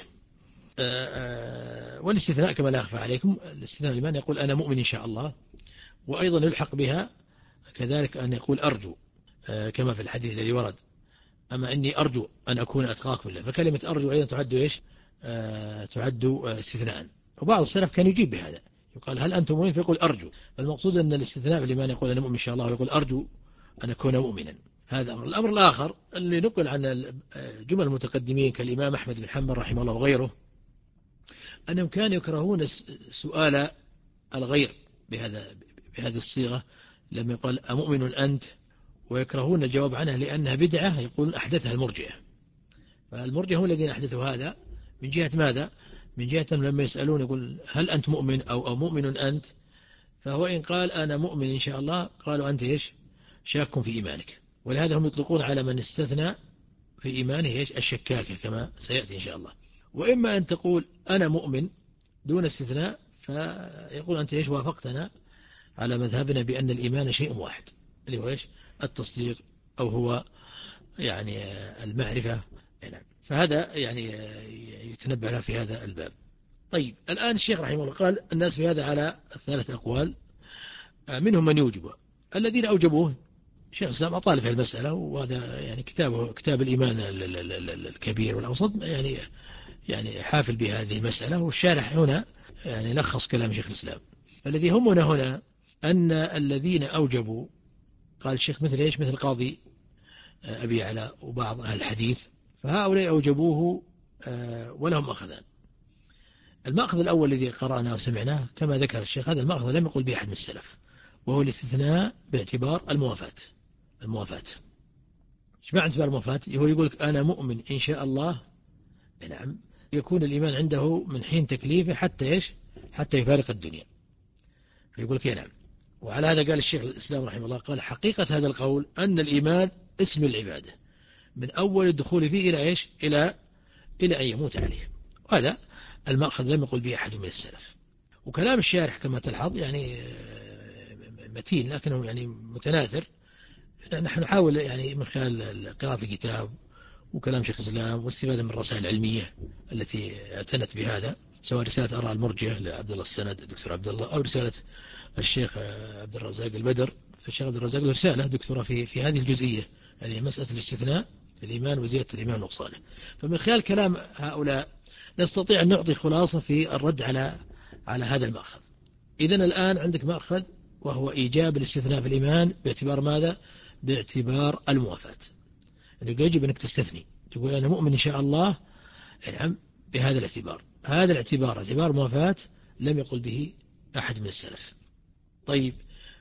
والاستثناء كما لا أخفى عليكم، الاستثناء الإيمان يقول أنا مؤمن إن شاء الله، وأيضا يلحق بها كذلك أن يقول أرجو كما في الحديث الذي ورد أما إني أرجو أن أكون أتقاكم الله، فكلمة أرجو أيضا تعد إيش آه تعد استثناء. وبعض السلف كان يجيب بهذا، يقال هل أنتم مؤمن فيقول أرجو. فالمقصود أن الاستثناء في الإيمان يقول أنا مؤمن إن شاء الله ويقول أرجو أن أكون مؤمنا. هذا أمر. الأمر الآخر اللي نقل عن جمل المتقدمين كالإمام أحمد بن حنبل رحمه الله وغيره أنهم كانوا يكرهون سؤال الغير بهذا بهذه الصيغة لما يقال أمؤمن أنت، ويكرهون الجواب عنها لأنها بدعة يقول أحدثها المرجئة. فالمرجئة هم الذين أحدثوا هذا من جهة ماذا؟ من جهة لما يسألون يقول هل أنت مؤمن أو, أو مؤمن أنت، فهو إن قال أنا مؤمن إن شاء الله قالوا أنت إيش شاك في إيمانك. ولهذا هم يطلقون على من استثنى في إيمانه إيش الشكاكة كما سيأتي إن شاء الله. وإما أن تقول أنا مؤمن دون استثناء فيقول أنت إيش وافقتنا على مذهبنا بأن الإيمان شيء واحد اللي هو إيش التصديق أو هو يعني المعرفة. فهذا يعني يتنبه له في هذا الباب. طيب الآن الشيخ رحمه الله قال الناس في هذا على ثلاث أقوال، منهم من يوجبه. الذين أوجبوه شيخ الإسلام أطال في المسألة، وهذا يعني كتابه كتاب الإيمان الكبير والأوسط يعني يعني حافل بهذه المسألة، والشارح هنا يعني لخص كلام شيخ الإسلام. فالذي همنا هنا أن الذين أوجبوا قال الشيخ مثل إيش مثل قاضي أبي علاء وبعض أهل الحديث، فهؤلاء أوجبوه ولهم أخذان. المأخذ الأول الذي قرأناه وسمعناه كما ذكر الشيخ، هذا المأخذ لم يقل به أحد من السلف، وهو الاستثناء باعتبار الموافاة. الموافاة ايش معنى اعتبار الموافاة؟ هو يقول لك أنا مؤمن إن شاء الله، نعم، يكون الإيمان عنده من حين تكليفه حتى إيش حتى يفارق الدنيا، فيقول لك نعم. وعلى هذا قال الشيخ الإسلام رحمه الله قال حقيقة هذا القول أن الإيمان اسم العبادة من أول الدخول فيه إلى إيش إلى إلى أن يموت عليه. وهذا المأخذ لم يقل به أحد من السلف. وكلام الشارح كما تلحظ يعني متين لكنه يعني متناثر. نحن نحاول يعني من خلال قراءة الكتاب وكلام شيخ الإسلام واستفادة من الرسائل العلمية التي اعتنت بهذا، سواء رسالة آراء المرجئة لعبد الله السند الدكتور عبد الله، أو رسالة الشيخ عبد الرزاق البدر. فالشيخ عبد الرزاق له رسالة دكتورة في في هذه الجزئية، يعني مسألة الاستثناء في الإيمان وزيادة الإيمان ونقصانه. فمن خلال كلام هؤلاء نستطيع أن نعطي خلاصة في الرد على على هذا المأخذ. إذن الآن عندك مأخذ وهو إيجاب الاستثناء في الإيمان باعتبار ماذا؟ باعتبار الموافاة. يعني يجب أنك تستثني، تقول أنا مؤمن إن شاء الله، نعم، بهذا الاعتبار. هذا الاعتبار اعتبار موافاة لم يقل به أحد من السلف. طيب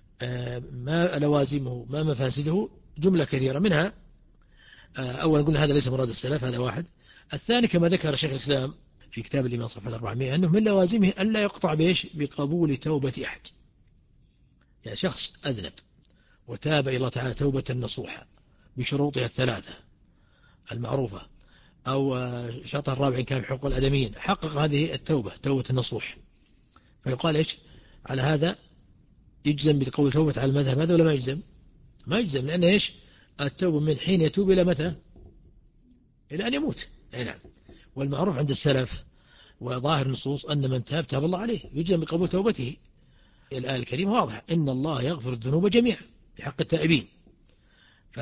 ما لوازمه ما مفاسده؟ جملة كثيرة، منها أولا قلنا هذا ليس مراد السلف، هذا واحد. الثاني كما ذكر شيخ الإسلام في كتاب الإيمان صفحة أربعمائة أنه من لوازمه أن لا يقطع بإيش بقبول توبة أحد. يعني شخص أذنب وتاب إلى الله تعالى توبة نصوحة بشروطها الثلاثة المعروفة، أو شرط الرابع كان في حقوق الآدميين، حقق هذه التوبة توبة النصوح، فيقال إيش على هذا يجزم بقول توبة على المذهب هذا ولا ما يجزم؟ ما يجزم، لأن إيش التوبة من حين يتوب إلى متى؟ إلى أن يموت. نعم. والمعروف عند السلف وظاهر النصوص أن من تاب تاب الله عليه، يجزم بقبول توبته. الآية الكريمة واضحة إن الله يغفر الذنوب جميعا بحق التائبين. ف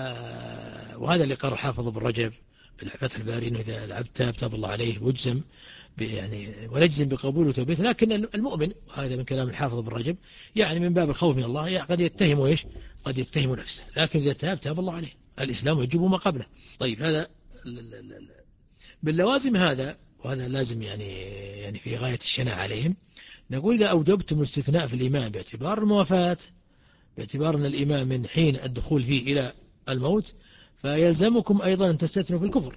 وهذا اللي قال حافظ ابن رجب في فتح الباري إنه إذا العبد تاب تاب الله عليه، ويجزم يعني ونجزم بقبول توبته. لكن المؤمن، وهذا من كلام الحافظ ابن رجب، يعني من باب الخوف من الله قد يتهم إيش قد يتهم نفسه، لكن إذا تاب تاب الله عليه. الإسلام يجب ما قبله. طيب هذا من لوازم هذا، وهذا لازم يعني يعني في غاية الشناع عليهم، نقول إذا أوجبتم الاستثناء في الإيمان باعتبار الموافاة، باعتبار أن الإيمان من حين الدخول فيه إلى الموت، فيلزمكم أيضا أن تستثنوا في الكفر.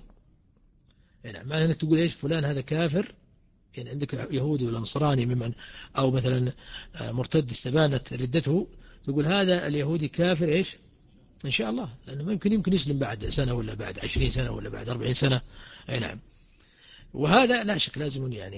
يعني معنى أنك تقول إيش فلان هذا كافر، يعني عندك يهودي ولا نصراني ممن أو مثلا مرتد استبانت ردته، تقول هذا اليهودي كافر إيش إن شاء الله، لأنه ممكن يمكن يسلم بعد سنة ولا بعد عشرين سنة ولا بعد أربعين سنة. أي نعم. وهذا لا شك لازم يعني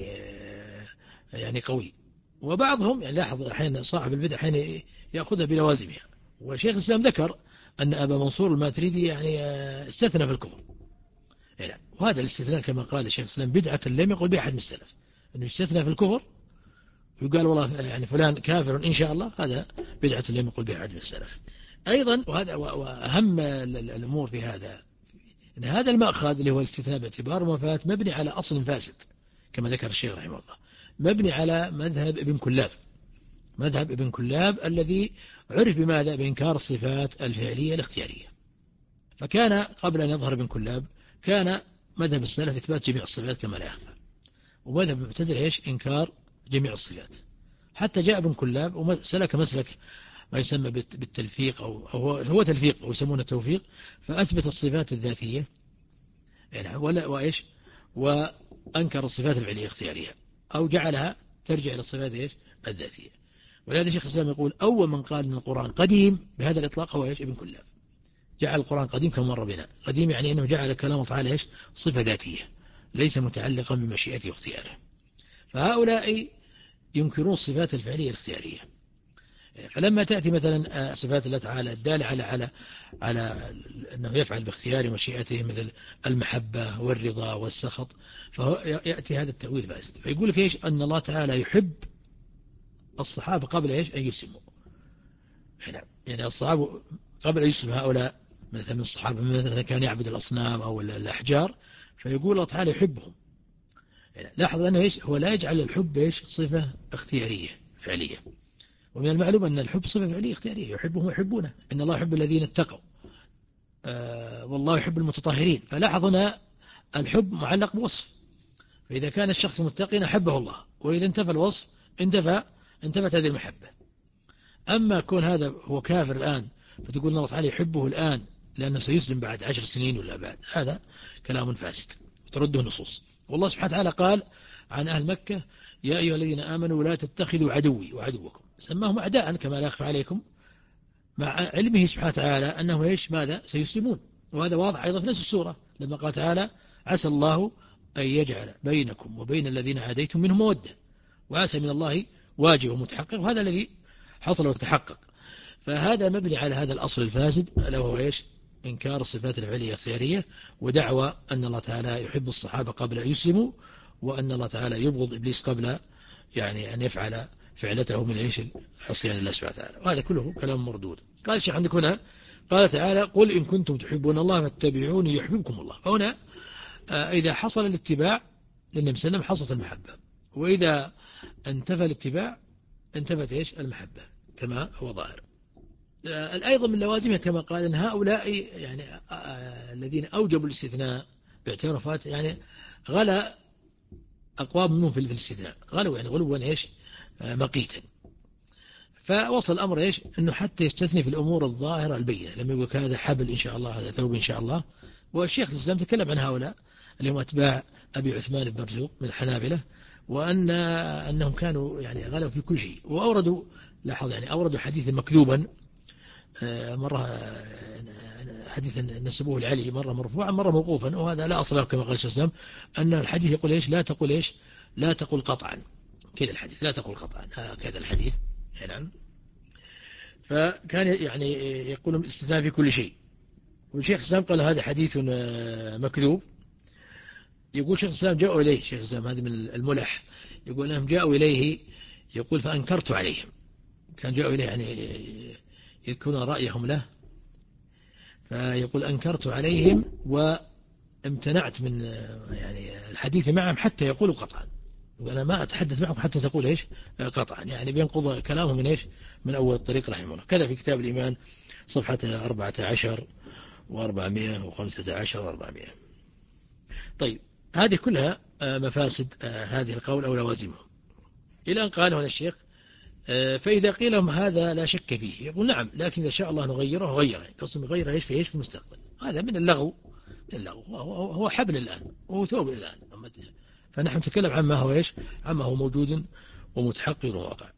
يعني قوي. وبعضهم يعني لاحظ أحيانا صاحب البدع حين يأخذها بلوازمها. وشيخ الإسلام ذكر أن أبا منصور الماتريدي يعني استثنى في الكفر. نعم. وهذا الاستثناء كما قال الشيخ الإسلام بدعة لم يقل بها أحد من السلف، أنه يستثنى في الكفر ويقال والله يعني فلان كافر إن شاء الله، هذا بدعة لم يقل بها أحد من السلف. أيضا وهذا وأهم الأمور في هذا أن هذا المأخذ اللي هو الاستثناء باعتبار الموافاة مبني على أصل فاسد كما ذكر الشيخ رحمه الله، مبني على مذهب ابن كلاب، مذهب ابن كلاب الذي عرف بماذا؟ بإنكار الصفات الفعلية الاختيارية. فكان قبل أن يظهر ابن كلاب كان مذهب السلف إثبات جميع الصفات كما لا يخفى، ومذهب المعتزلة إيش؟ إنكار جميع الصفات. حتى جاء ابن كلاب وسلك مسلك ما يسمى بالتلفيق أو هو هو تلفيق أو يسمونه التوفيق، فأثبت الصفات الذاتية يعني ولا وإيش وأنكر الصفات الفعلية الاختيارية أو جعلها ترجع إلى الصفات إيش الذاتية. ولهذا شيخ الإسلام يقول أول من قال أن القرآن قديم بهذا الإطلاق هو إيش ابن كلاب. جعل القرآن قديم كما مر بنا. قديم يعني أنه جعل كلام الله تعالى إيش صفة ذاتية ليس متعلقا بمشيئته واختياره. فهؤلاء ينكرون الصفات الفعلية الاختيارية. فلما تأتي مثلا صفات الله تعالى الدالة على على على أنه يفعل باختيار مشيئته مثل المحبة والرضا والسخط، فهو يأتي هذا التأويل فاسد. فيقول لك إيش أن الله تعالى يحب الصحابة قبل إيش أن يسلموا. يعني الصحابة قبل أن يسلم هؤلاء مثلا من الصحابة مثلا كان يعبد الأصنام أو الأحجار، فيقول الله تعالى يحبهم. يعني لاحظ أنه إيش هو لا يجعل الحب إيش صفة اختيارية فعلية. ومن المعلوم أن الحب صفة فعلية اختيارية، يحبهم ويحبونه. إن الله يحب الذين اتقوا آه والله يحب المتطهرين. فلاحظ هنا الحب معلق بوصف، فإذا كان الشخص متقين أحبه الله، وإذا انتفى الوصف انتفى انتفت هذه المحبة. أما كون هذا هو كافر الآن فتقول الله تعالى يحبه الآن لأنه سيسلم بعد عشر سنين ولا بعد، هذا كلام فاسد ترده النصوص. والله سبحانه وتعالى قال عن أهل مكة يا أيها الذين آمنوا لا تتخذوا عدوي وعدوكم، سماهم أعداء كما لا يخفى عليكم، مع علمه سبحانه وتعالى أنهم إيش ماذا سيسلمون. وهذا واضح أيضا في نفس السورة لما قال تعالى عسى الله أن يجعل بينكم وبين الذين عاديتم منهم مودة، وعسى من الله واجب ومتحقق، وهذا الذي حصل وتحقق. فهذا مبني على هذا الأصل الفاسد ألا وهو إيش إنكار الصفات الفعلية الخيارية، ودعوى أن الله تعالى يحب الصحابة قبل أن يسلموا، وأن الله تعالى يبغض إبليس قبل يعني أن يفعل فعلته من عيش عصيان الله سبحانه وتعالى. وهذا كله كلام مردود. قال الشيخ عندك هنا قال تعالى قل إن كنتم تحبون الله فاتبعوني يحببكم الله. فهنا إذا حصل الاتباع للنبي صلى الله عليه وسلم حصلت المحبة، وإذا انتفى الاتباع انتفت إيش المحبة كما هو ظاهر. أيضا من لوازمها كما قال أن هؤلاء يعني الذين أوجبوا الاستثناء باعترافات يعني غلا أقوام منهم في الاستثناء، غلوا يعني غلوا إيش مقيتا. فوصل الأمر إيش أنه حتى يستثني في الأمور الظاهرة البينة، لما يقول هذا حبل إن شاء الله هذا ثوب إن شاء الله. والشيخ الإسلام تكلم عن هؤلاء اللي هم أتباع أبي عثمان بن مرزوق من الحنابلة، وأن أنهم كانوا يعني غلوا في كل شيء. وأوردوا لاحظ يعني أوردوا حديثا مكذوبا، مرة حديثا نسبوه لعلي، مرة مرفوعا مرة موقوفا، وهذا لا أصل له كما قال الشيخ الإسلام أن الحديث يقول إيش لا تقول إيش لا تقول قطعا كذا الحديث لا تقول قطعا هكذا الحديث. نعم. فكان يعني يقول الاستثناء في كل شيء. والشيخ الإسلام قال هذا حديث مكذوب. يقول شيخ الإسلام جاءوا إليه، شيخ الإسلام هذه من الملح، يقول أنهم جاءوا إليه يقول فأنكرت عليهم. كان جاءوا إليه يعني يكون رأيهم له، فيقول أنكرت عليهم وامتنعت من يعني الحديث معهم حتى يقولوا قطعا. وأنا ما أتحدث معكم حتى تقول إيش قطعا، يعني بينقض كلامه من إيش من أول الطريق رحمه الله. كذا في كتاب الإيمان صفحة أربعة عشر وأربعمائة وخمسة عشر وأربعمائة. طيب هذه كلها مفاسد هذه القول أو لوازمه. إلى أن قال هنا الشيخ فإذا قيل لهم هذا لا شك فيه، يقول نعم، لكن إذا شاء الله نغيره غيره، قصد نغيره إيش في إيش في المستقبل. هذا من اللغو، من اللغو هو حبل الآن وهو ثوب الآن، فنحن نتكلم عما هو إيش، عما هو موجود ومتحقق وواقع.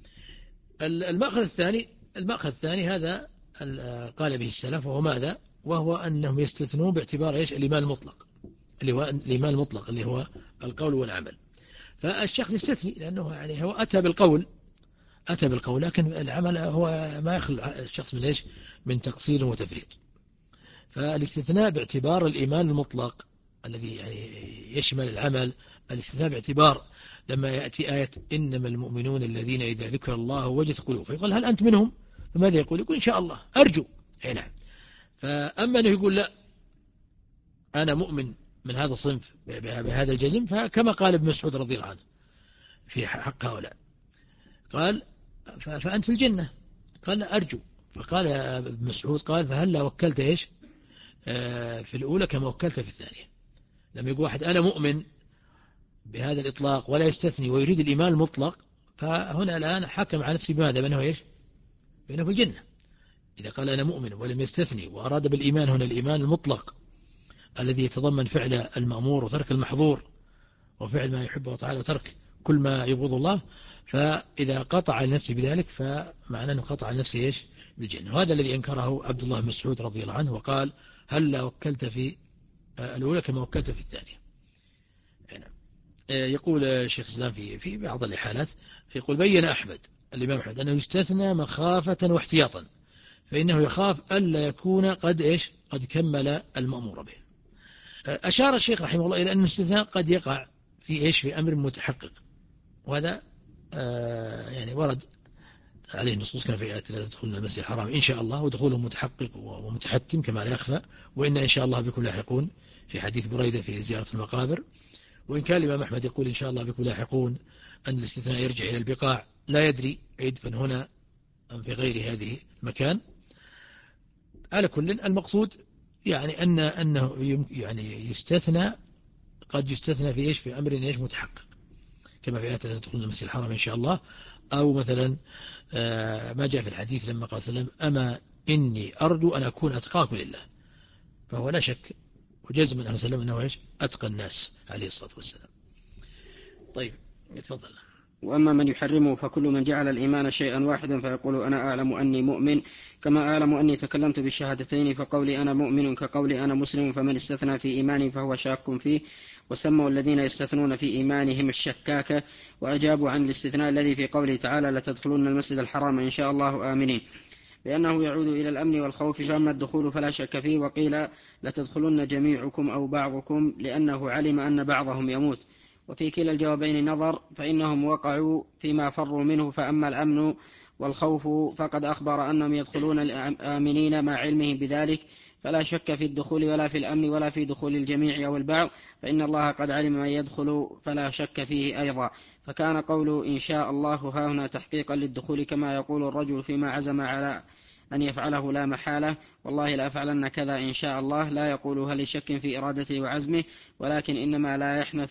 المأخذ الثاني المأخذ الثاني هذا قال به السلف، وهو ماذا؟ وهو أنهم يستثنون باعتبار إيش؟ الإيمان المطلق، اللي هو الإيمان المطلق اللي هو القول والعمل. فالشخص يستثني لأنه يعني هو أتى بالقول أتى بالقول لكن العمل هو ما يخلو الشخص من إيش؟ من تقصير وتفريط. فالاستثناء باعتبار الإيمان المطلق الذي يعني يشمل العمل، الاستثناء باعتبار لما يأتي آية إنما المؤمنون الذين إذا ذكر الله وجلت قلوبهم، فيقول هل أنت منهم؟ فماذا يقول؟ يقول إن شاء الله أرجو. أي نعم. فأما أنه يقول لا أنا مؤمن من هذا الصنف بهذا الجزم، فكما قال ابن مسعود رضي الله عنه في حق هؤلاء، قال فأنت في الجنة، قال لا أرجو. فقال ابن مسعود قال فهل لا وكلت إيش في الأولى كما وكلت في الثانية. لما يقول واحد أنا مؤمن بهذا الإطلاق ولا يستثني ويريد الإيمان المطلق، فهنا الآن حكم على نفسه بماذا؟ بأنه إيش؟ بأنه في الجنة. إذا قال أنا مؤمن ولم يستثني وأراد بالإيمان هنا الإيمان المطلق الذي يتضمن فعل المأمور وترك المحظور وفعل ما يحبه تعالى وترك كل ما يبغض الله، فإذا قطع لنفسه بذلك فمعناه أنه قطع لنفسه إيش؟ بالجنة. وهذا الذي أنكره عبد الله بن مسعود رضي الله عنه، وقال هل لا وكلت في الأولى كما وكلت في الثانية. يعني يقول الشيخ الإسلام في في بعض الحالات، يقول بين أحمد الإمام أحمد أنه يستثنى مخافة واحتياطا، فإنه يخاف ألا يكون قد إيش؟ قد كمل المأمور به. أشار الشيخ رحمه الله إلى أن الاستثناء قد يقع في إيش؟ في أمر متحقق، وهذا آه يعني ورد عليه نصوص كما في آيات لا تدخلون المسجد الحرام إن شاء الله، ودخوله متحقق ومتحتم كما لا يخفى، وإن إن شاء الله بكم لاحقون في حديث بريدة في زيارة المقابر. وإن كان الإمام أحمد يقول إن شاء الله بكم لاحقون أن الاستثناء يرجع إلى البقاع، لا يدري يدفن هنا أم في غير هذه المكان. على كل المقصود يعني أن أنه يعني يستثنى، قد يستثنى في إيش؟ في أمر إيش؟ متحقق كما في آيات لا تدخلون المسجد الحرام إن شاء الله، أو مثلا ما جاء في الحديث لما قال سلم أما إني أرجو أن أكون أتقاكم لله، فهو لا شك وجزم أنه سلم أنه إيش؟ أتقى الناس عليه الصلاة والسلام. طيب يتفضل. وأما من يحرمه فكل من جعل الإيمان شيئا واحدا فيقول أنا أعلم أني مؤمن كما أعلم أني تكلمت بالشهادتين، فقولي أنا مؤمن كقولي أنا مسلم، فمن استثنى في إيمانه فهو شاك فيه. وسموا الذين يستثنون في إيمانهم الشكاك، وأجابوا عن الاستثناء الذي في قوله تعالى لتدخلون المسجد الحرام إن شاء الله آمنين بأنه يعود إلى الأمن والخوف، فأما الدخول فلا شك فيه. وقيل لتدخلن جميعكم أو بعضكم لأنه علم أن بعضهم يموت، وفي كلا الجوابين نظر، فإنهم وقعوا فيما فروا منه. فأما الأمن والخوف فقد أخبر أنهم يدخلون الآمنين مع علمه بذلك، فلا شك في الدخول ولا في الأمن ولا في دخول الجميع أو البعض، فإن الله قد علم من يدخل فلا شك فيه أيضا. فكان قول إن شاء الله ها هنا تحقيقا للدخول، كما يقول الرجل فيما عزم على أن يفعله لا محالة والله لا أفعلن كذا إن شاء الله، لا يقولها لشك في إرادته وعزمه، ولكن إنما لا يحنث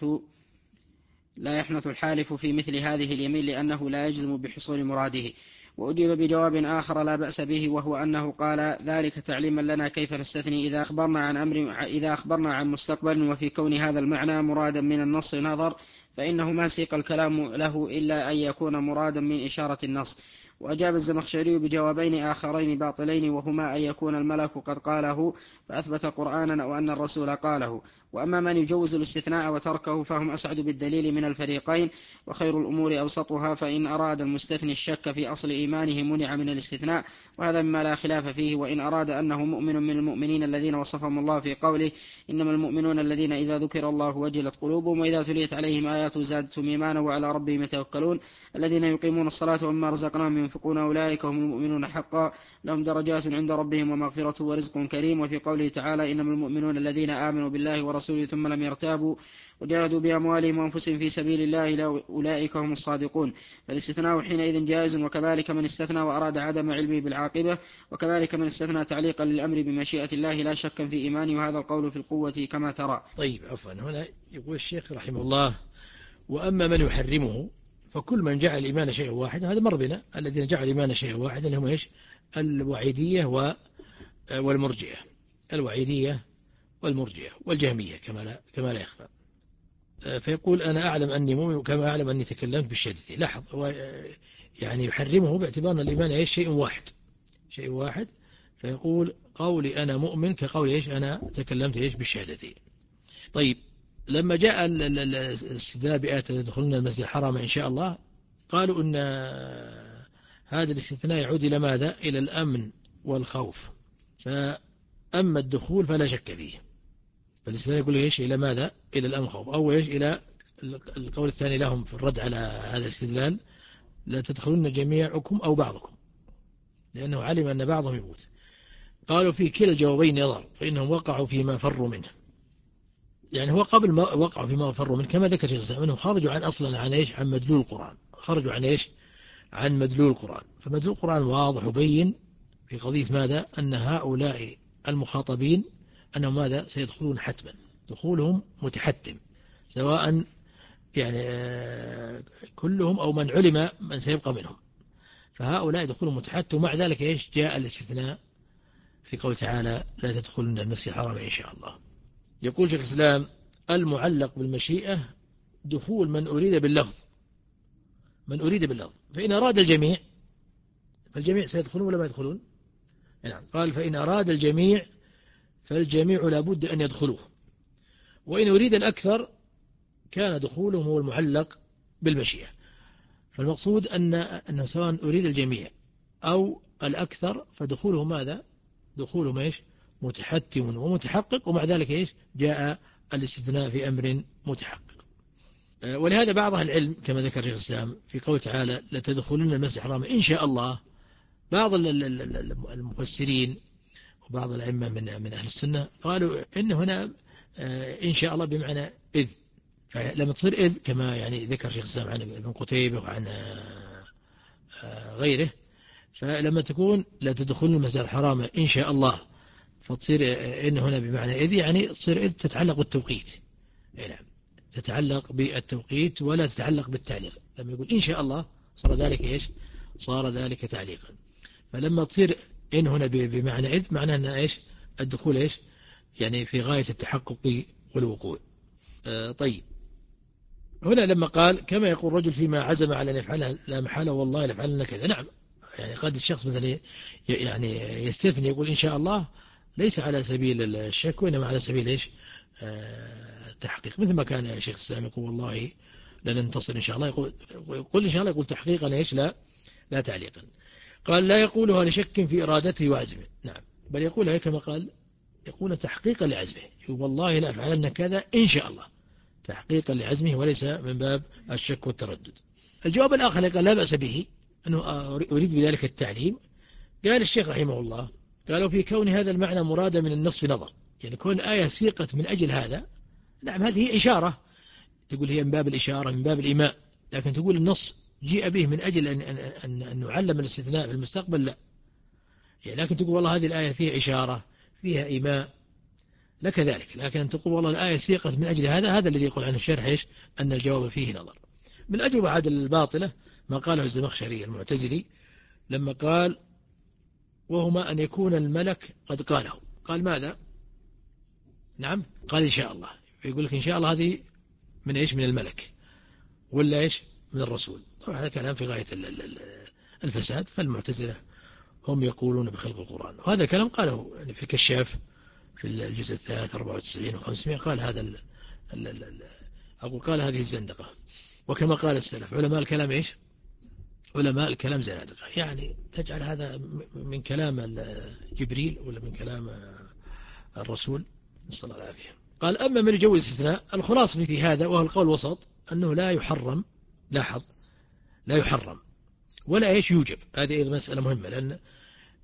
لا يحنث الحالف في مثل هذه اليمين لأنه لا يجزم بحصول مراده. وأجيب بجواب آخر لا بأس به، وهو أنه قال ذلك تعليما لنا كيف نستثني إذا أخبرنا عن أمر إذا أخبرنا عن مستقبل، وفي كون هذا المعنى مرادا من النص نظر، فإنه ما سيق الكلام له إلا أن يكون مرادا من إشارة النص. وأجاب الزمخشري بجوابين آخرين باطلين، وهما أن يكون الملك قد قاله فأثبت قرآنا أو أن الرسول قاله. وأما من يجوز الاستثناء وتركه فهم أسعد بالدليل من الفريقين، وخير الأمور أوسطها، فإن أراد المستثني الشك في أصل إيمانه منع من الاستثناء، وهذا مما لا خلاف فيه. وإن أراد أنه مؤمن من المؤمنين الذين وصفهم الله في قوله إنما المؤمنون الذين إذا ذكر الله وجلت قلوبهم وإذا تليت عليهم آياته زادتهم إيمانا وعلى ربهم يتوكلون الذين يقيمون الصلاة ومما رزقناهم ينفقون أولئك هم المؤمنون حقا لهم درجات عند ربهم ومغفرة ورزق كريم. وفي قوله تعالى إنما المؤمنون الذين آمنوا بالله ورسوله ورسوله ثم لم يرتابوا وجاهدوا بأموالهم وأنفسهم في سبيل الله أولئك هم الصادقون. فالاستثناء حينئذ جائز، وكذلك من استثنى وأراد عدم علمه بالعاقبة، وكذلك من استثنى تعليقا للأمر بمشيئة الله لا شك في إيمانه، وهذا القول في القوة كما ترى. طيب عفوا، هنا يقول الشيخ رحمه الله: وأما من يحرمه فكل من جعل الإيمان شيئا واحدا، هذا مر بنا، الذين جعلوا الإيمان شيئا واحدا هم إيش؟ الوعيدية والمرجئة، الوعيدية والمرجئة والجهمية كما لا, كما لا يخفى. فيقول: أنا أعلم أني مؤمن كما أعلم أني تكلمت بالشهادة. لاحظ، يعني يحرمه باعتبار أن الإيمان إيش؟ شيء واحد، شيء واحد. فيقول: قولي أنا مؤمن كقولي إيش؟ أنا تكلمت إيش؟ بالشهادتين. طيب، لما جاء الاستدلال بآية تدخلون المسجد الحرام إن شاء الله، قالوا أن هذا الاستثناء يعود إلى ماذا؟ إلى الأمن والخوف. فأما الدخول فلا شك فيه، فالاستثناء يقول إيش؟ إلى ماذا؟ إلى الأمن والخوف، أو إيش؟ إلى القول الثاني لهم في الرد على هذا الاستدلال: لا تدخلون جميعكم أو بعضكم، لأنه علم أن بعضهم يموت. قالوا في كلا الجوابين يظهر، فإنهم وقعوا فيما فروا منه. يعني هو قبل ما وقعوا فيما فروا منه كما ذكر شيخ الإسلام أنهم خرجوا عن أصلا عن إيش؟ عن مدلول القرآن، خرجوا عن إيش؟ عن مدلول القرآن. فمدلول القرآن واضح وبين في قضية ماذا؟ أن هؤلاء المخاطبين أنهم ماذا؟ سيدخلون حتما، دخولهم متحتم، سواء يعني كلهم أو من علم من سيبقى منهم، فهؤلاء دخولهم متحتم. ومع ذلك إيش؟ جاء الاستثناء في قول تعالى: لا تدخلن المسجد الحرام إن شاء الله. يقول شيخ الإسلام: المعلق بالمشيئة دخول من أريد باللفظ، من أريد باللفظ، فإن أراد الجميع فالجميع سيدخلون ولا ما يدخلون؟ نعم. قال: فإن أراد الجميع فالجميع لابد أن يدخلوه، وإن أريد الأكثر كان دخولهم هو المعلق بالمشيئة. فالمقصود أن أنه سواء أريد الجميع أو الأكثر فدخوله ماذا؟ دخوله إيش؟ متحتم ومتحقق، ومع ذلك إيش؟ جاء الاستثناء في أمر متحقق. ولهذا بعض أهل العلم كما ذكر شيخ الإسلام في قول تعالى: لتدخلن المسجد الحرام إن شاء الله، بعض المفسرين وبعض الأئمة من من أهل السنة قالوا إن هنا إن شاء الله بمعنى إذ، فلما تصير إذ كما يعني ذكر شيخ الإسلام عن ابن قتيبة وعن غيره، فلما تكون لا تدخلن المسجد الحرام إن شاء الله فتصير إن هنا بمعنى إذ، يعني تصير إذ تتعلق بالتوقيت. نعم، تتعلق بالتوقيت ولا تتعلق بالتعليق. لما يقول إن شاء الله صار ذلك إيش؟ صار ذلك تعليقا. فلما تصير إن هنا بمعنى إذ معناه أن إيش؟ الدخول إيش؟ يعني في غاية التحقق والوقوع. آه طيب، هنا لما قال: كما يقول رجل فيما عزم على أن يفعلها لا محالة والله لفعلنا كذا. نعم، يعني قد الشخص مثلا يعني يستثني يقول إن شاء الله ليس على سبيل الشك، وإنما على سبيل إيش؟ آه تحقيق، مثل ما كان شيخ الإسلام يقول والله لن ننتصر إن شاء الله، يقول, يقول إن شاء الله، يقول تحقيقا إيش؟ لا لا تعليقا. قال: لا يقولها لشك في إرادته وعزمه. نعم، بل يقولها كما قال، يقول تحقيقا لعزمه، يقول والله لا أفعلن كذا إن شاء الله، تحقيقا لعزمه وليس من باب الشك والتردد. الجواب الآخر قال: لا بأس به، أنه أريد بذلك التعليم. قال الشيخ رحمه الله: قالوا في كون هذا المعنى مراد من النص نظر، يعني كون آية سيقت من أجل هذا، نعم هذه هي إشارة، تقول هي من باب الإشارة من باب الإيماء، لكن تقول النص جيء به من أجل أن, أن, أن, أن نعلم الاستثناء في المستقبل، لا. يعني لكن تقول والله هذه الآية فيها إشارة فيها إيماء، لك ذلك. لكن تقول والله الآية سيقت من أجل هذا، هذا الذي يقول عنه الشرح إيش؟ أن الجواب فيه نظر. من الأجوبة عاد الباطلة ما قاله الزمخشري المعتزلي لما قال: وهما أن يكون الملك قد قاله. قال ماذا؟ نعم، قال إن شاء الله. يقول لك إن شاء الله هذه من إيش؟ من الملك، ولا إيش؟ من الرسول. طبعا هذا كلام في غاية الفساد. فالمعتزلة هم يقولون بخلق القرآن، وهذا الكلام قاله يعني في الكشاف في الجزء الثالث أربعة وتسعين وخمسمائة، قال هذا ال ال ال أقول قال هذه الزندقة. وكما قال السلف: علماء الكلام إيش؟ علماء الكلام زنادقة. يعني تجعل هذا من كلام جبريل ولا من كلام الرسول، نسأل الله العافية. قال: أما من يجوز الاستثناء، الخلاصة في هذا وهو القول الوسط أنه لا يحرم، لاحظ، لا يحرم ولا إيش يوجب. هذه مسألة مهمة، لأن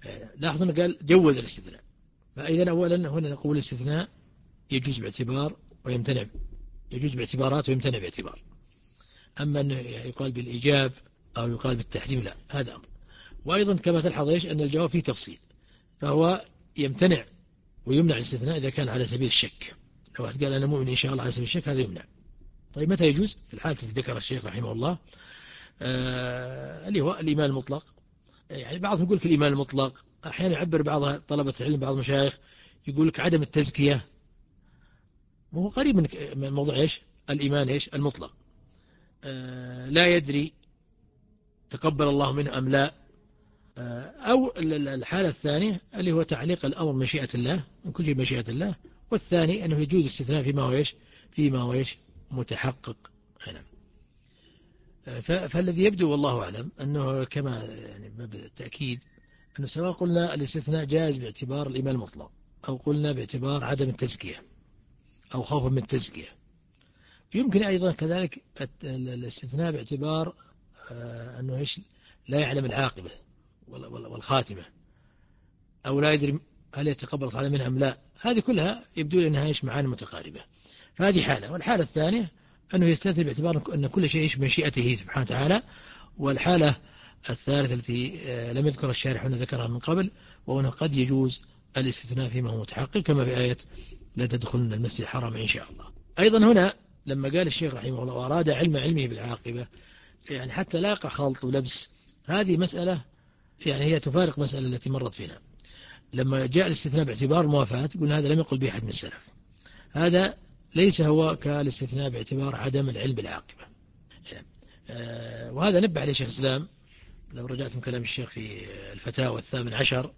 لاحظ أنه قال جوز الاستثناء. فإذا أولا هنا نقول الاستثناء يجوز باعتبار ويمتنع، يجوز باعتبارات ويمتنع باعتبار. أما أنه يقال بالإيجاب أو يقال بالتحريم لا، هذا أمر. وأيضا كما تلحظ إيش أن الجواب فيه تفصيل، فهو يمتنع ويمنع الاستثناء إذا كان على سبيل الشك. لو واحد قال أنا مؤمن إن شاء الله على سبيل الشك هذا يمنع. طيب متى يجوز؟ في الحالة التي ذكر الشيخ رحمه الله آه اللي هو الإيمان المطلق. يعني بعضهم يقول في الإيمان المطلق، أحيانا يعبر بعض طلبة العلم بعض المشايخ يقول لك عدم التزكية، وهو قريب من من موضوع إيش الإيمان إيش المطلق. آه لا يدري تقبل الله منه أم لا. آه أو الحالة الثانية اللي هو تعليق الأمر مشيئة الله، من كل شيء مشيئة الله. والثاني أنه يجوز الاستثناء فيما هو إيش فيما هو إيش متحقق. نعم. فالذي يبدو والله أعلم أنه كما يعني بالتأكيد أنه سواء قلنا الاستثناء جائز باعتبار الإيمان المطلق، أو قلنا باعتبار عدم التزكية أو خوفا من التزكية، يمكن أيضا كذلك الاستثناء باعتبار أنه إيش لا يعلم العاقبة والخاتمة، أو لا يدري هل يتقبل الله منها أم لا. هذه كلها يبدو لأنها إيش معاني متقاربة. فهذه حالة. والحالة الثانية أنه يستثني باعتبار أن كل شيء مشيئته سبحانه وتعالى. والحالة الثالثة التي لم يذكر الشارح هنا ذكرها من قبل، وأنه قد يجوز الاستثناء فيما هو متحقق كما في آية لا تدخلن المسجد الحرام إن شاء الله. أيضا هنا لما قال الشيخ رحمه الله وأراد علم علمه بالعاقبة، يعني حتى لا يقع خلط ولبس. هذه مسألة يعني هي تفارق مسألة التي مرت فينا لما جاء الاستثناء باعتبار الموافاة، قلنا هذا لم يقل به أحد من السلف. هذا ليس هو كالاستثناء باعتبار عدم العلم بالعاقبة. يعني آه وهذا نبه عليه شيخ الإسلام لو رجعتم كلام الشيخ في الفتاوى الثامن عشر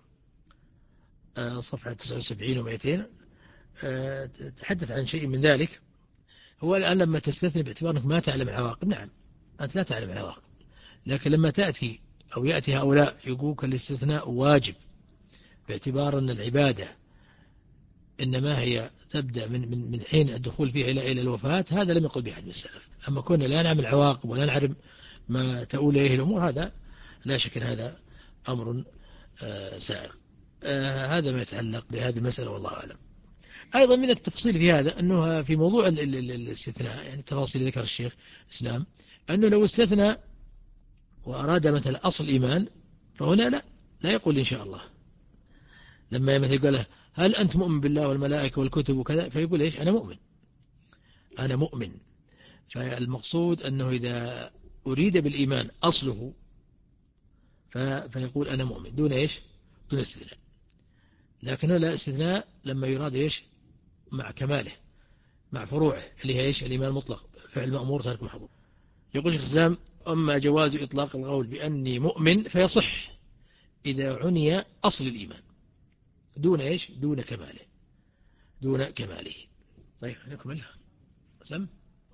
آه صفحة تسعة وسبعين ومئتين آه تحدث عن شيء من ذلك. هو الآن لما تستثني باعتبار أنك ما تعلم العواقب، نعم أنت لا تعلم العواقب، لكن لما تأتي أو يأتي هؤلاء يقولك الاستثناء واجب باعتبار أن العبادة إنما هي تبدأ من من من حين الدخول فيها إلى إلى الوفاة، هذا لم يقل به أحد من السلف. أما كنا لا نعلم العواقب ولا نعلم ما تؤول إليه الأمور، هذا لا شك أن هذا أمر آه سائغ. آه هذا ما يتعلق بهذه المسألة والله أعلم. أيضا من التفصيل في هذا أنه في موضوع الاستثناء، يعني التفاصيل ذكر الشيخ الإسلام أنه لو استثنى وأراد مثلا أصل الإيمان، فهنا لا لا يقول إن شاء الله. لما مثلا يقول له هل أنت مؤمن بالله والملائكة والكتب وكذا، فيقول إيش أنا مؤمن أنا مؤمن. فالمقصود أنه إذا أريد بالإيمان أصله فيقول أنا مؤمن دون إيش دون استثناء. لكنه لا استثناء لما يراد إيش مع كماله مع فروعه اللي هي إيش الإيمان المطلق، فعل مأمور ترك محظور. يقول شيخ الإسلام أما جواز إطلاق القول بأني مؤمن فيصح إذا عني أصل الإيمان دون إيش دون كماله دون كماله. طيب نكمل. سم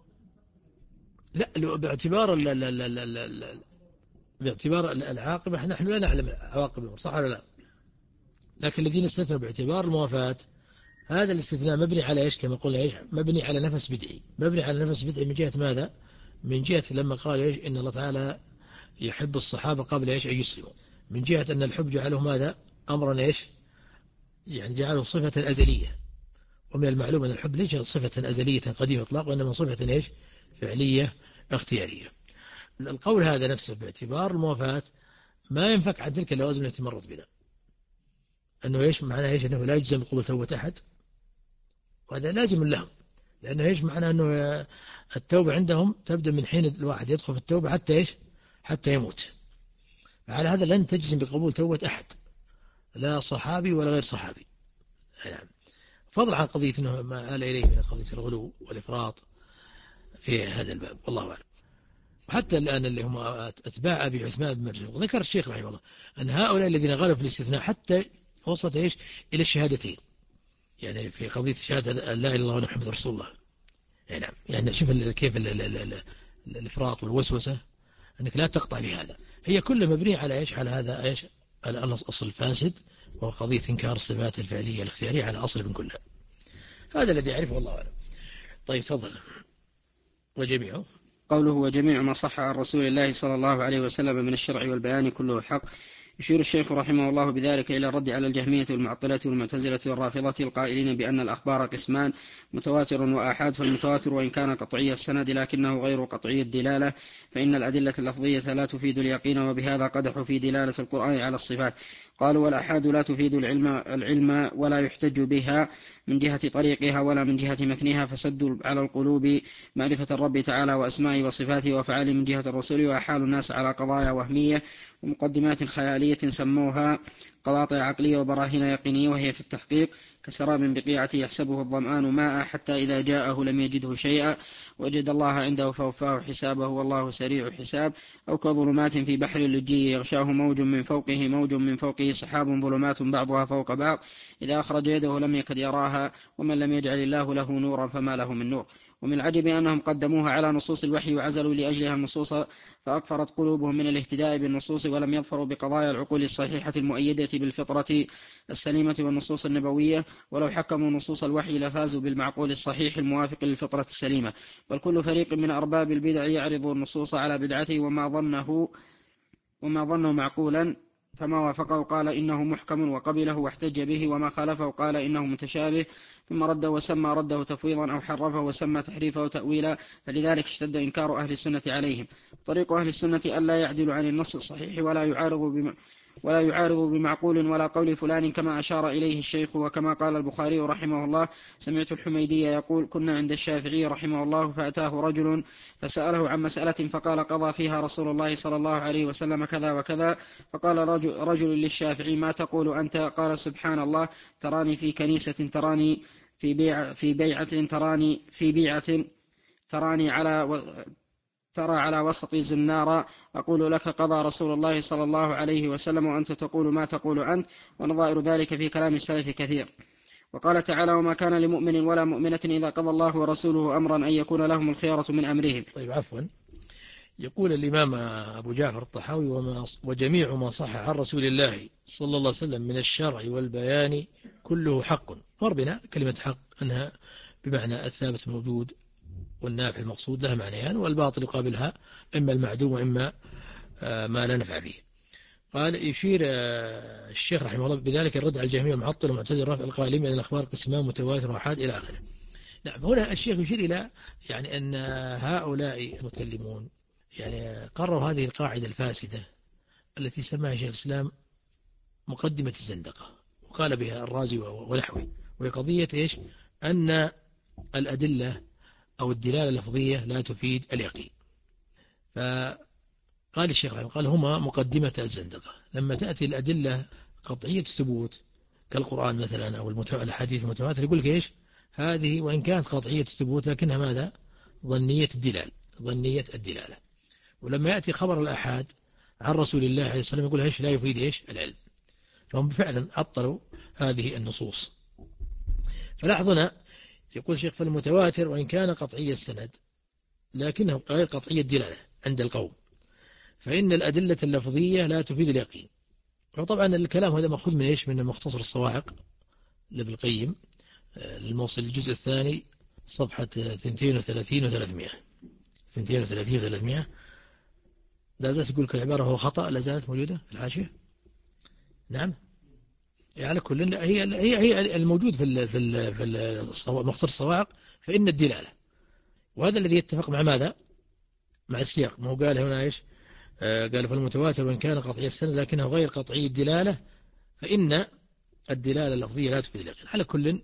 لا باعتبار لا لا لا لا لا لا باعتبار العاقبة نحن لا نعلم عواقبهم صح ولا لا، لكن الذين استثنوا باعتبار الموافاة هذا الاستثناء مبني على إيش كما قلنا إيش مبني على نفس بدعي. مبني على نفس بدعي من جهة ماذا؟ من جهة لما قال إيش إن الله تعالى يحب الصحابة قبل إيش أن يسلموا، من جهة أن الحب جعله ماذا أمرا إيش يعني جعله صفة أزلية. ومن المعلوم أن الحب ليس صفة أزلية قديمة إطلاق، وإنما صفة إيش فعلية اختيارية. القول هذا نفسه باعتبار الموافاة ما ينفك عن تلك اللوازم التي مرت بنا، أنه إيش معناه إيش أنه لا يجزم بقبول توبة أحد، وهذا لازم لهم، لأنه إيش معناه أنه التوبة عندهم تبدأ من حين الواحد يدخل في التوبة حتى إيش حتى يموت. على هذا لن تجزم بقبول توبة أحد لا صحابي ولا غير صحابي. نعم. فضل عن قضية أنه ما آل إليه من قضية الغلو والإفراط في هذا الباب والله أعلم. وحتى الآن اللي هم أتباع أبي عثمان بن مرزوق ذكر الشيخ رحمه الله أن هؤلاء الذين غلوا في الاستثناء حتى وصلت إيش إلى الشهادتين، يعني في قضية شهادة لا إله إلا الله محمد رسول الله. يعني نعم يعني شوف كيف الإفراط والوسوسة أنك لا تقطع بهذا، هي كلها مبنية على إيش على هذا إيش على الأصل الفاسد وهو قضية إنكار الصفات الفعلية الاختيارية على أصل من كلها. هذا الذي يعرفه الله أعلم. طيب تفضل. وجميعه قوله وجميع ما صح عن رسول الله صلى الله عليه وسلم من الشرع والبيان كله حق يشير الشيخ رحمه الله بذلك إلى الرد على الجهمية والمعطلة والمعتزلة والرافضة القائلين بأن الأخبار قسمان متواتر وآحاد، فالمتواتر وإن كان قطعي السند لكنه غير قطعي الدلالة، فإن الأدلة اللفظية لا تفيد اليقين، وبهذا قدحوا في دلالة القرآن على الصفات. قالوا والآحاد لا تفيد العلم, العلم ولا يحتج بها من جهة طريقها ولا من جهة متنها، فسدوا على القلوب معرفة الرب تعالى وأسمائه وصفاته وأفعاله من جهة الرسول، وأحالوا الناس على قضايا وهمية ومقدمات خيالية سموها قواطع عقلية وبراهين يقينية، وهي في التحقيق كسراب بقيعة يحسبه الظمآن ماء حتى إذا جاءه لم يجده شيئا وجد الله عنده فوفاه حسابه والله سريع الحساب، أو كظلمات في بحر اللجي يغشاه موج من فوقه موج من فوقه سحاب ظلمات بعضها فوق بعض إذا أخرج يده لم يكد يراها ومن لم يجعل الله له نورا فما له من نور. ومن العجب أنهم قدموها على نصوص الوحي وعزلوا لأجلها النصوص، فأكثرت قلوبهم من الاهتداء بالنصوص ولم يظفروا بقضايا العقول الصحيحة المؤيدة بالفطرة السليمة والنصوص النبوية، ولو حكموا نصوص الوحي لفازوا بالمعقول الصحيح الموافق للفطرة السليمة. بل كل فريق من أرباب البدع يعرض النصوص على بدعته وما ظنه وما ظنه معقولا، فما وافقه قال إنه محكم وقبله واحتج به، وما خالفه قال إنه متشابه ثم رد وسمى رده تفويضا أو حرفه وسمى تحريفه تأويلا، فلذلك اشتد إنكار أهل السنة عليهم. طريق أهل السنة ألا يعدل عن النص الصحيح ولا يعارض بم ولا يعارض بمعقول ولا قول فلان، كما أشار إليه الشيخ، وكما قال البخاري رحمه الله: سمعت الحميدي يقول: كنا عند الشافعي رحمه الله فأتاه رجل فسأله عن مسألة فقال: قضى فيها رسول الله صلى الله عليه وسلم كذا وكذا. فقال رجل, رجل للشافعي: ما تقول أنت؟ قال: سبحان الله، تراني في كنيسة، تراني في بيع في بيعة، تراني في بيعة، تراني على و... ترى على وسط زنارا، أقول لك قضى رسول الله صلى الله عليه وسلم وأنت تقول ما تقول أنت. ونظائر ذلك في كلام السلف كثير. وقال تعالى: وما كان لمؤمن ولا مؤمنة إذا قضى الله ورسوله أمرا أن يكون لهم الخيرة من أمرهم. طيب عفوا. يقول الإمام أبو جعفر الطحاوي: وما وجميع ما صح عن رسول الله صلى الله عليه وسلم من الشرع والبيان كله حق. مر بنا كلمة حق أنها بمعنى الثابت موجود والنافع المقصود، لها معنيان، والباطل يقابلها إما المعدوم وإما ما لا نفع فيه. قال يشير الشيخ رحمه الله بذلك الرد على الجهمية والمعطل والمعتزلة الرافع القائلين أن الأخبار قسمان متواتر وآحاد إلى آخره. نعم، هنا الشيخ يشير إلى يعني أن هؤلاء المتكلمون يعني قرروا هذه القاعدة الفاسدة التي سماها شيخ الإسلام مقدمة الزندقة، وقال بها الرازي ونحوه، وهي قضية إيش؟ أن الأدلة أو الدلالة اللفظية لا تفيد اليقين. فقال الشيخ رحمه قال هما مقدمة الزندقة. لما تأتي الأدلة قطعية الثبوت كالقرآن مثلا أو الحديث المتواتر، يقول لك إيش؟ هذه وإن كانت قطعية الثبوت لكنها ماذا؟ ظنية الدلالة، ظنية الدلالة. ولما يأتي خبر الآحاد عن رسول الله عليه الصلاة والسلام يقول إيش؟ لا يفيد إيش؟ العلم. فهم فعلا عطلوا هذه النصوص. فلاحظنا يقول الشيخ: فالمتواتر وإن كان قطعي السند لكنه غير قطعي الدلالة عند القوم، فإن الأدلة اللفظية لا تفيد اليقين. وطبعا الكلام هذا مأخوذ من إيش؟ من المختصر الصواعق لابن القيم الموصل الجزء الثاني صفحة اثنين وثلاثين وثلاثمائة اثنين وثلاثين وثلاثمائة. لا زالت تقول كالعبارة هو خطأ، لا زالت موجودة في الحاشية. نعم، على كل هي هي هي الموجود في ال في ال في المختصر الصواعق، فإن الدلالة، وهذا الذي يتفق مع ماذا؟ مع السياق. ما هو قال هنا إيش؟ آه قال: فالمتواتر وإن كان قطعي السند لكنه غير قطعي الدلالة فإن الدلالة اللفظية لا تفيد اليقين. على كل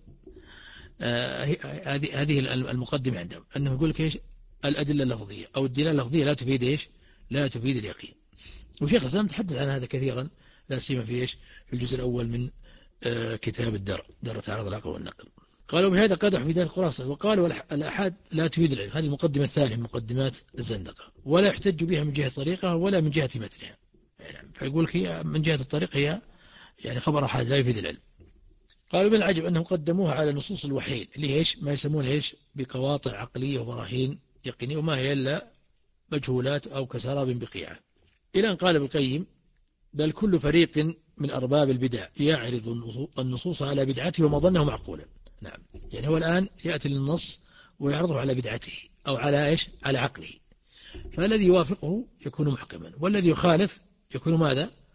هذه هذه المقدمة عندهم أنه يقول لك إيش؟ الأدلة اللفظية أو الدلالة اللفظية لا تفيد إيش؟ لا تفيد اليقين. وشيخ الإسلام تحدث عن هذا كثيرا، لا سيما في إيش؟ في الجزء الأول من آه كتاب الدر، در تعارض العقل والنقل. قالوا بهذا قدح في ذلك الخلاصة، وقالوا الآحاد لا تفيد العلم. هذه المقدمة الثانية من مقدمات الزندقة، ولا يحتج بها من جهة طريقها ولا من جهة متنها. يعني فيقول لك هي من جهة الطريق هي يعني خبر أحد لا يفيد العلم. قالوا من العجب أنهم قدموها على نصوص الوحيين اللي إيش؟ ما يسمونها إيش؟ بقواطع عقلية وبراهين يقينية، وما هي إلا مجهولات أو كسراب بقيعة. إلى أن قال ابن القيم: بل كل فريق من أرباب البدع يعرض النصوص على بدعته وما ظنه معقولا. نعم، يعني هو الآن يأتي للنص ويعرضه على بدعته أو على إيش؟ على عقله. فالذي يوافقه يكون محكما، والذي يخالف يكون ماذا؟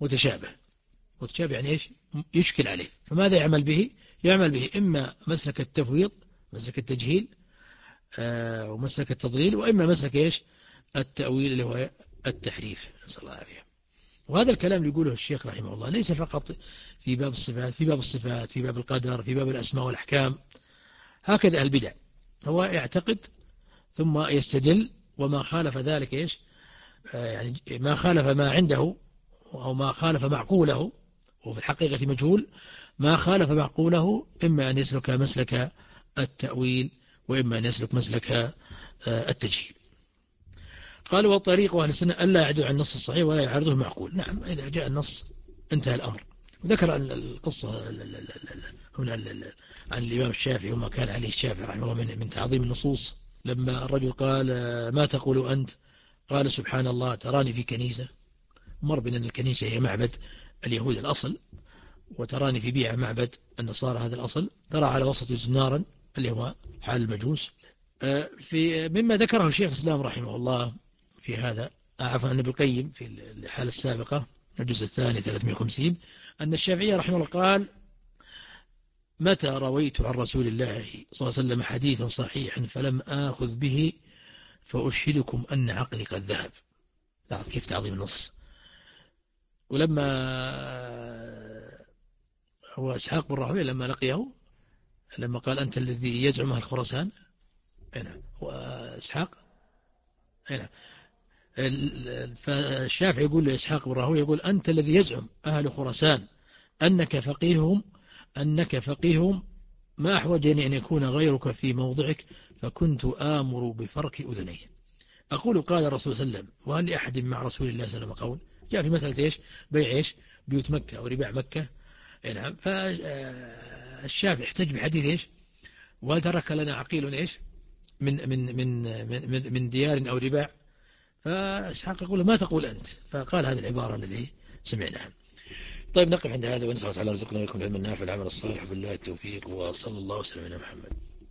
متشابه. متشابه يعني إيش؟ يشكل عليه. فماذا يعمل به؟ يعمل به إما مسلك التفويض، مسلك التجهيل، آه ومسلك التضليل، وإما مسلك إيش؟ التأويل اللي هو التحريف، نسأل الله العافية. وهذا الكلام اللي يقوله الشيخ رحمه الله ليس فقط في باب الصفات، في باب الصفات، في باب القدر، في باب الأسماء والأحكام. هكذا البدع، هو يعتقد ثم يستدل، وما خالف ذلك إيش؟ آه يعني ما خالف ما عنده أو ما خالف معقوله، وفي الحقيقة مجهول، ما خالف معقوله إما أن يسلك مسلك التأويل، وإما أن يسلك مسلك التجهيل. قال والطريق أهل السنة ألا يعدوا عن النص الصحيح ولا يعارضه معقول. نعم، إذا جاء النص انتهى الأمر. وذكر أن القصة هنا عن الإمام الشافعي وما كان عليه الشافعي رحمه الله من تعظيم النصوص. لما الرجل قال ما تقول أنت؟ قال سبحان الله تراني في كنيسة. مر بنا أن الكنيسة هي معبد اليهود الأصل، وتراني في بيع معبد النصارى هذا الأصل. ترى على وسط زنارا اللي هو حال المجوس. في مما ذكره الشيخ الإسلام رحمه الله في هذا، عفوا ابن القيم في الحالة السابقة الجزء الثاني ثلاثمائة وخمسين، أن الشافعي رحمه الله قال متى رويت عن رسول الله صلى الله عليه وسلم حديثا صحيحا فلم آخذ به فأشهدكم أن عقلي قد ذهب. لاحظ كيف تعظيم النص. ولما هو إسحاق بن راهويه لما لقيه، لما قال أنت الذي يزعم أهل خراسان، هنا هو إسحاق هنا، فالشافعي يقول لإسحاق بن راهويه يقول أنت الذي يزعم أهل خراسان أنك فقيهم أنك فقيهم ما أحوجني أن يكون غيرك في موضعك فكنت آمر بفرك أذنيه. أقول قال الرسول صلى الله عليه وسلم وهل لأحد مع رسول الله صلى الله عليه وسلم قول؟ جاء في مسألة إيش؟ بيع إيش؟ بيوت مكة أو رباع مكة. نعم. فالشافعي احتج بحديث إيش؟ وهل ترك لنا عقيل إيش؟ من من من من من ديار أو رباع. فإسحاق يقول ما تقول أنت؟ فقال هذه العبارة التي سمعناها. طيب نقف عند هذا ونسأل الله تعالى رزقنا ويكون العلم النافع العمل الصالح بالله التوفيق، وصلى الله وسلم على محمد.